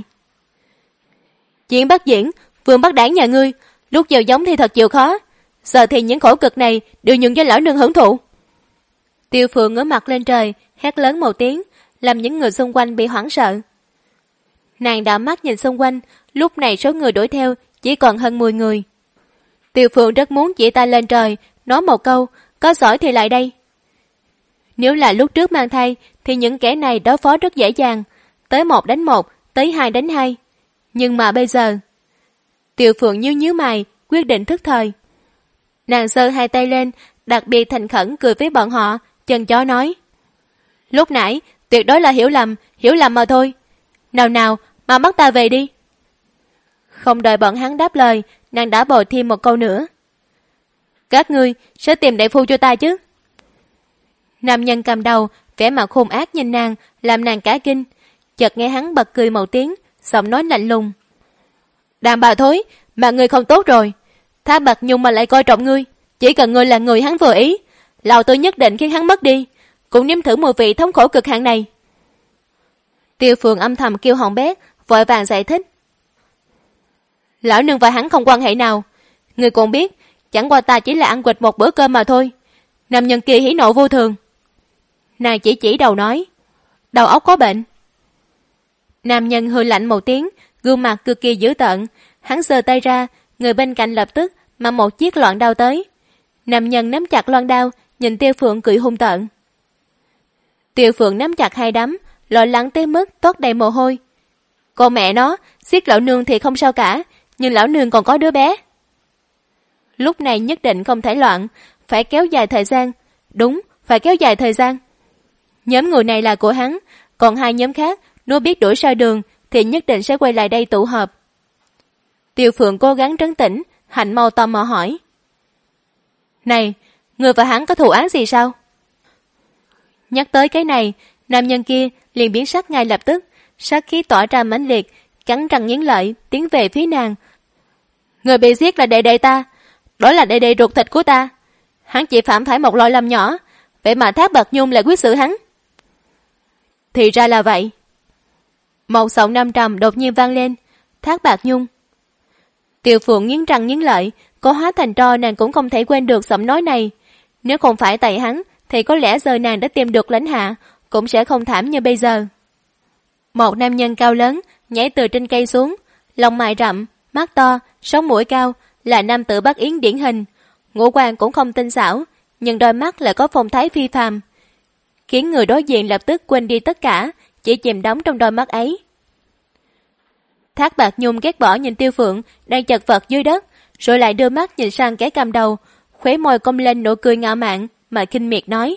Chuyện bắt diễn, vương bắt đảng nhà ngươi, lúc gieo giống thì thật chịu khó, giờ thì những khổ cực này đều nhường cho lão nương hưởng thụ. Tiêu Phượng ngửa mặt lên trời, hét lớn một tiếng, làm những người xung quanh bị hoảng sợ. Nàng đảo mắt nhìn xung quanh, lúc này số người đuổi theo chỉ còn hơn 10 người. Tiêu Phượng rất muốn chỉ tay lên trời, nói một câu, có giỏi thì lại đây. Nếu là lúc trước mang thai, thì những kẻ này đối phó rất dễ dàng, tới 1 đánh 1, tới 2 đánh 2. Nhưng mà bây giờ... Tiêu Phượng nhíu mày, quyết định thức thời. Nàng giơ hai tay lên, đặc biệt thành khẩn cười với bọn họ, chân chó nói. Lúc nãy, tuyệt đối là hiểu lầm mà thôi. Nào, mà bắt ta về đi. Không đợi bọn hắn đáp lời, nàng đã bồi thêm một câu nữa. Các ngươi sẽ tìm đại phu cho ta chứ? Nam nhân cầm đầu, vẻ mặt hung ác nhìn nàng, làm nàng cả kinh. Chợt nghe hắn bật cười một tiếng, giọng nói lạnh lùng. Đàn bà thối, mà ngươi không tốt rồi. Thác Bạc Nhung mà lại coi trọng ngươi, chỉ cần ngươi là người hắn vừa ý, lão tử nhất định khiến hắn mất đi, cũng nếm thử mùi vị thống khổ cực hạn này. Tiêu Phượng âm thầm kêu hỏng bét, vội vàng giải thích. Lão nương và hắn không quan hệ nào, ngươi cũng biết, chẳng qua ta chỉ là ăn quỵt một bữa cơm mà thôi. Nam nhân kia hỉ nộ vô thường. Nàng chỉ đầu nói, đầu óc có bệnh. Nam nhân hừ lạnh một tiếng, gương mặt cực kỳ dữ tợn, hắn giơ tay ra, người bên cạnh lập tức mang một chiếc loạn đao tới. Nam nhân nắm chặt loan đao, nhìn Tiêu Phượng cười hung tợn. Tiêu Phượng nắm chặt hai đấm, lo lắng tới mức toát đầy mồ hôi. Cô mẹ nó, giết lão nương thì không sao cả, nhưng lão nương còn có đứa bé. Lúc này nhất định không thể loạn, phải kéo dài thời gian. Đúng, phải kéo dài thời gian. Nhóm người này là của hắn, còn hai nhóm khác nếu biết đuổi sai đường thì nhất định sẽ quay lại đây tụ họp. Tiêu Phượng cố gắng trấn tĩnh, Hạnh mau tò mò hỏi. Này, người và hắn có thù án gì sao? Nhắc tới cái này, nam nhân kia liền biến sắc ngay lập tức, sát khí tỏa ra mãnh liệt, cắn răng nghiến lợi, tiến về phía nàng. Người bị giết là đệ đệ ta, đó là đệ đệ ruột thịt của ta. Hắn chỉ phạm phải một lỗi lầm nhỏ, vậy mà Thác Bạc Nhung lại quyết xử hắn. Thì ra là vậy. Một giọng nam trầm đột nhiên vang lên. Thác Bạc Nhung. Tiêu Phượng nghiến răng nghiến lợi, có hóa thành tro nàng cũng không thể quên được giọng nói này. Nếu không phải tại hắn, thì có lẽ giờ nàng đã tìm được lãnh hạ, cũng sẽ không thảm như bây giờ. Một nam nhân cao lớn nhảy từ trên cây xuống, lông mày rậm, mắt to, sống mũi cao, là nam tử Bắc Yến điển hình. Ngũ quan cũng không tinh xảo, nhưng đôi mắt lại có phong thái phi phàm, khiến người đối diện lập tức quên đi tất cả, chỉ chìm đắm trong đôi mắt ấy. Thác Bạc Nhung ghét bỏ nhìn Tiêu Phượng đang chật vật dưới đất, rồi lại đưa mắt nhìn sang kẻ cầm đầu, khóe môi cong lên nụ cười ngạo mạn mà khinh miệt nói.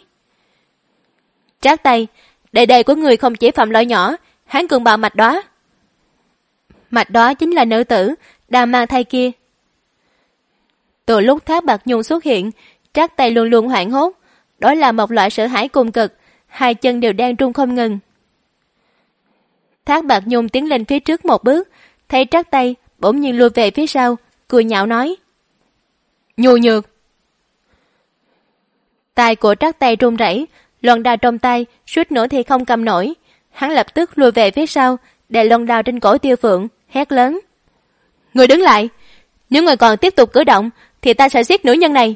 Trác tay, đệ đệ của người không chỉ phạm lỗi nhỏ, hắn cường bạo Mạch Đóa. Mạch Đóa chính là nữ tử đang mang thai kia. Từ lúc Thác Bạt Nhung xuất hiện, Trác Tây luôn luôn hoảng hốt, đó là một loại sợ hãi cùng cực, hai chân đều đang run không ngừng. Thác Bạt Nhung tiến lên phía trước một bước, thấy Trác Tây bỗng nhiên lùi về phía sau, cười nhạo nói: Nhu nhược. Tay của Trác Tây run rẩy, loan đao trong tay suýt nữa thì không cầm nổi, hắn lập tức lùi về phía sau, đè loan đao trên cổ Tiêu Phượng, hét lớn: Người đứng lại, nếu người còn tiếp tục cử động thì ta sẽ giết nữ nhân này.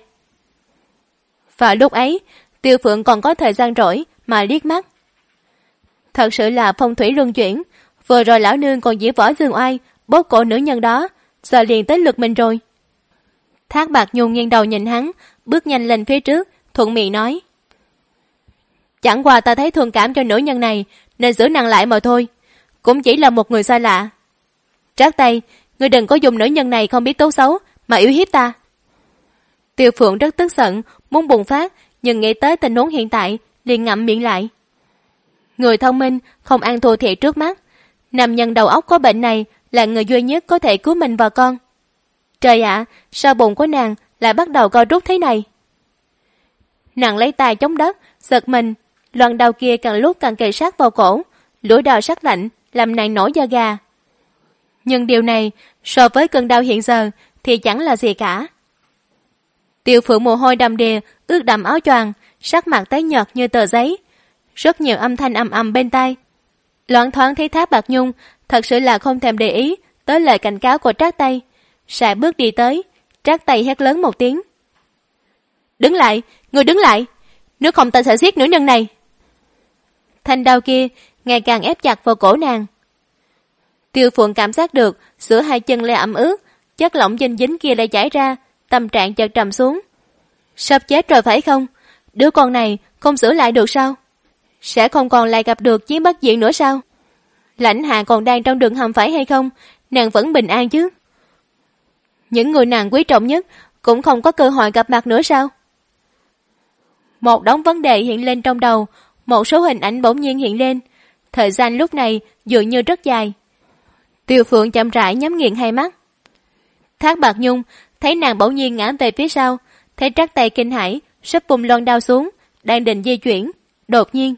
Và lúc ấy, Tiêu Phượng còn có thời gian rỗi mà liếc mắt. Thật sự là phong thủy luân chuyển, vừa rồi lão nương còn dĩ võ dương oai bóp cổ nữ nhân đó, giờ liền tới lượt mình rồi. Thác Bạt Nhung nghiêng đầu nhìn hắn, bước nhanh lên phía trước, thuận miệng nói: Chẳng qua ta thấy thương cảm cho nữ nhân này nên giữ nàng lại mà thôi, cũng chỉ là một người xa lạ. Trác Tây, ngươi đừng có dùng nữ nhân này không biết tốt xấu mà yếu hiếp ta. Tiêu Phượng rất tức giận, muốn bùng phát, nhưng nghĩ tới tình huống hiện tại liền ngậm miệng lại. Người thông minh không ăn thua thiệt trước mắt, nam nhân đầu óc có bệnh này là người duy nhất có thể cứu mình và con. Trời ạ, sao bụng của nàng lại bắt đầu co rút thế này? Nàng lấy tay chống đất, giật mình, loan đao kia càng lúc càng kề sát vào cổ, lưỡi đao sắc lạnh làm nàng nổi da gà. Nhưng điều này so với cơn đau hiện giờ thì chẳng là gì cả. Tiêu Phượng mồ hôi đầm đìa, ướt đẫm áo choàng, sắc mặt tái nhợt như tờ giấy. Rất nhiều âm thanh ầm ầm bên tai. Loáng thoáng thấy Thác Bạt Nhung thật sự là không thèm để ý tới lời cảnh cáo của Trác Tây, sải bước đi tới. Trác Tây hét lớn một tiếng: Đứng lại, người đứng lại, nếu không ta sẽ giết nữ nhân này. Thanh đao kia ngày càng ép chặt vào cổ nàng. Tiêu Phượng cảm giác được giữa hai chân lại ẩm ướt, chất lỏng dinh dính kia lại chảy ra, tâm trạng chợt trầm xuống. Sắp chết rồi phải không? Đứa con này không giữ lại được sao? Sẽ không còn lại gặp được Chiến Bất Diệt nữa sao? Lãnh Hạ còn đang trong đường hầm phải hay không? Nàng vẫn bình an chứ? Những người nàng quý trọng nhất cũng không có cơ hội gặp mặt nữa sao? Một đống vấn đề hiện lên trong đầu, một số hình ảnh bỗng nhiên hiện lên. Thời gian lúc này dường như rất dài. Tiêu Phượng chậm rãi nhắm nghiền hai mắt. Thác Bạt Nhung thấy nàng bỗng nhiên ngã về phía sau, thấy Trác Tây kinh hãi, sắp bùng loan đao xuống, đang định di chuyển, đột nhiên.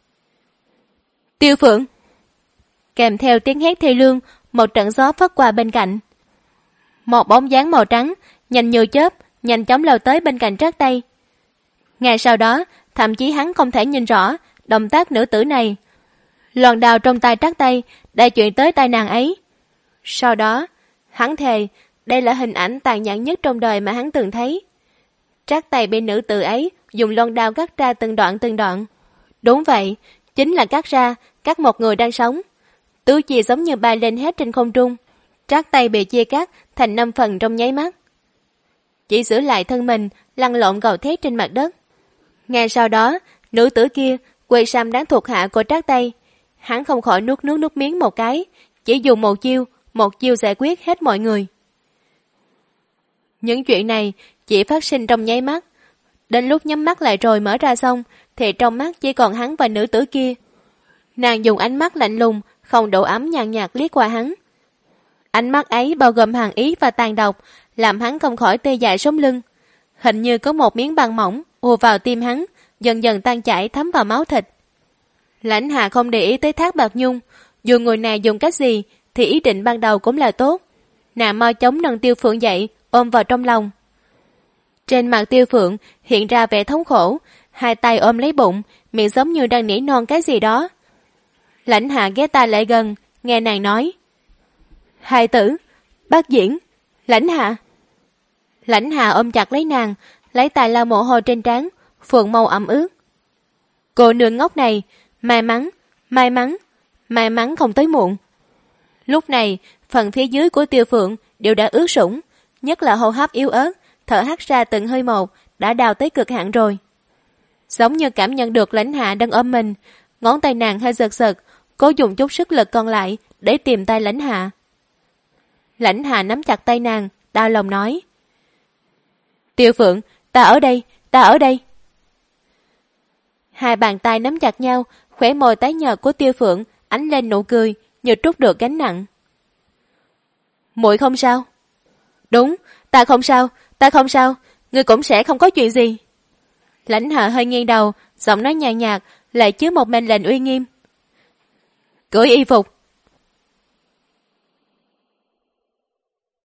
Tiêu Phượng! Kèm theo tiếng hét thê lương, một trận gió phất qua bên cạnh. Một bóng dáng màu trắng, nhanh như chớp, nhanh chóng lao tới bên cạnh Trác Tây. Ngay sau đó, thậm chí hắn không thể nhìn rõ động tác nữ tử này. Loan đao trong tay Trác Tây đã chuyển tới tay nàng ấy. Sau đó, hắn thề đây là hình ảnh tàn nhẫn nhất trong đời mà hắn từng thấy. Trác Tây bị nữ tử ấy dùng loan đao cắt ra từng đoạn. Đúng vậy, chính là cắt ra, cắt một người đang sống. Tứ chi giống như bay lên hết trên không trung. Trác Tây bị chia cắt thành 5 phần trong nháy mắt. Chỉ giữ lại thân mình lăn lộn gào thét trên mặt đất. Ngay sau đó, nữ tử kia quay sang đám thuộc hạ của Trác Tây. Hắn không khỏi nuốt nước miếng một cái, chỉ dùng một chiêu giải quyết hết mọi người. Những chuyện này chỉ phát sinh trong nháy mắt. Đến lúc nhắm mắt lại rồi mở ra xong, thì trong mắt chỉ còn hắn và nữ tử kia. Nàng dùng ánh mắt lạnh lùng, không độ ấm nhàn nhạt liếc qua hắn. Ánh mắt ấy bao gồm hàn ý và tàn độc, làm hắn không khỏi tê dại sống lưng. Hình như có một miếng băng mỏng ùa vào tim hắn, dần dần tan chảy thấm vào máu thịt. Lãnh Hạ không để ý tới Thác Bạt Nhung, dù người này dùng cách gì thì ý định ban đầu cũng là tốt. Nàng mau chóng nâng Tiêu Phượng dậy, ôm vào trong lòng. Trên mặt Tiêu Phượng hiện ra vẻ thống khổ, hai tay ôm lấy bụng, miệng giống như đang nỉ non cái gì đó. Lãnh Hạ ghé tai lại gần, nghe nàng nói: Hài tử, Bác Diễn, Lãnh Hạ. Lãnh Hạ ôm chặt lấy nàng, lấy tay lau mồ hôi trên trán, phượng màu ẩm ướt. Cô nương ngốc này, may mắn không tới muộn. Lúc này, phần phía dưới của Tiêu Phượng đều đã ướt sũng, nhất là hô hấp yếu ớt, thở hắt ra từng hơi một, đã đào tới cực hạn rồi. Giống như cảm nhận được Lãnh Hạ đang ôm mình, ngón tay nàng hơi giật giật, cố dùng chút sức lực còn lại để tìm tay Lãnh Hạ. Lãnh Hạ nắm chặt tay nàng, đau lòng nói: Tiêu Phượng, ta ở đây. Hai bàn tay nắm chặt nhau, khóe môi tái nhợt của Tiêu Phượng ánh lên nụ cười như trút được gánh nặng. Muội không sao? Đúng, ta không sao, ta không sao, ngươi cũng sẽ không có chuyện gì. Lãnh Hạ hơi nghiêng đầu, giọng nói nhàn nhạt, lại chứa một mệnh lệnh uy nghiêm. Cởi y phục,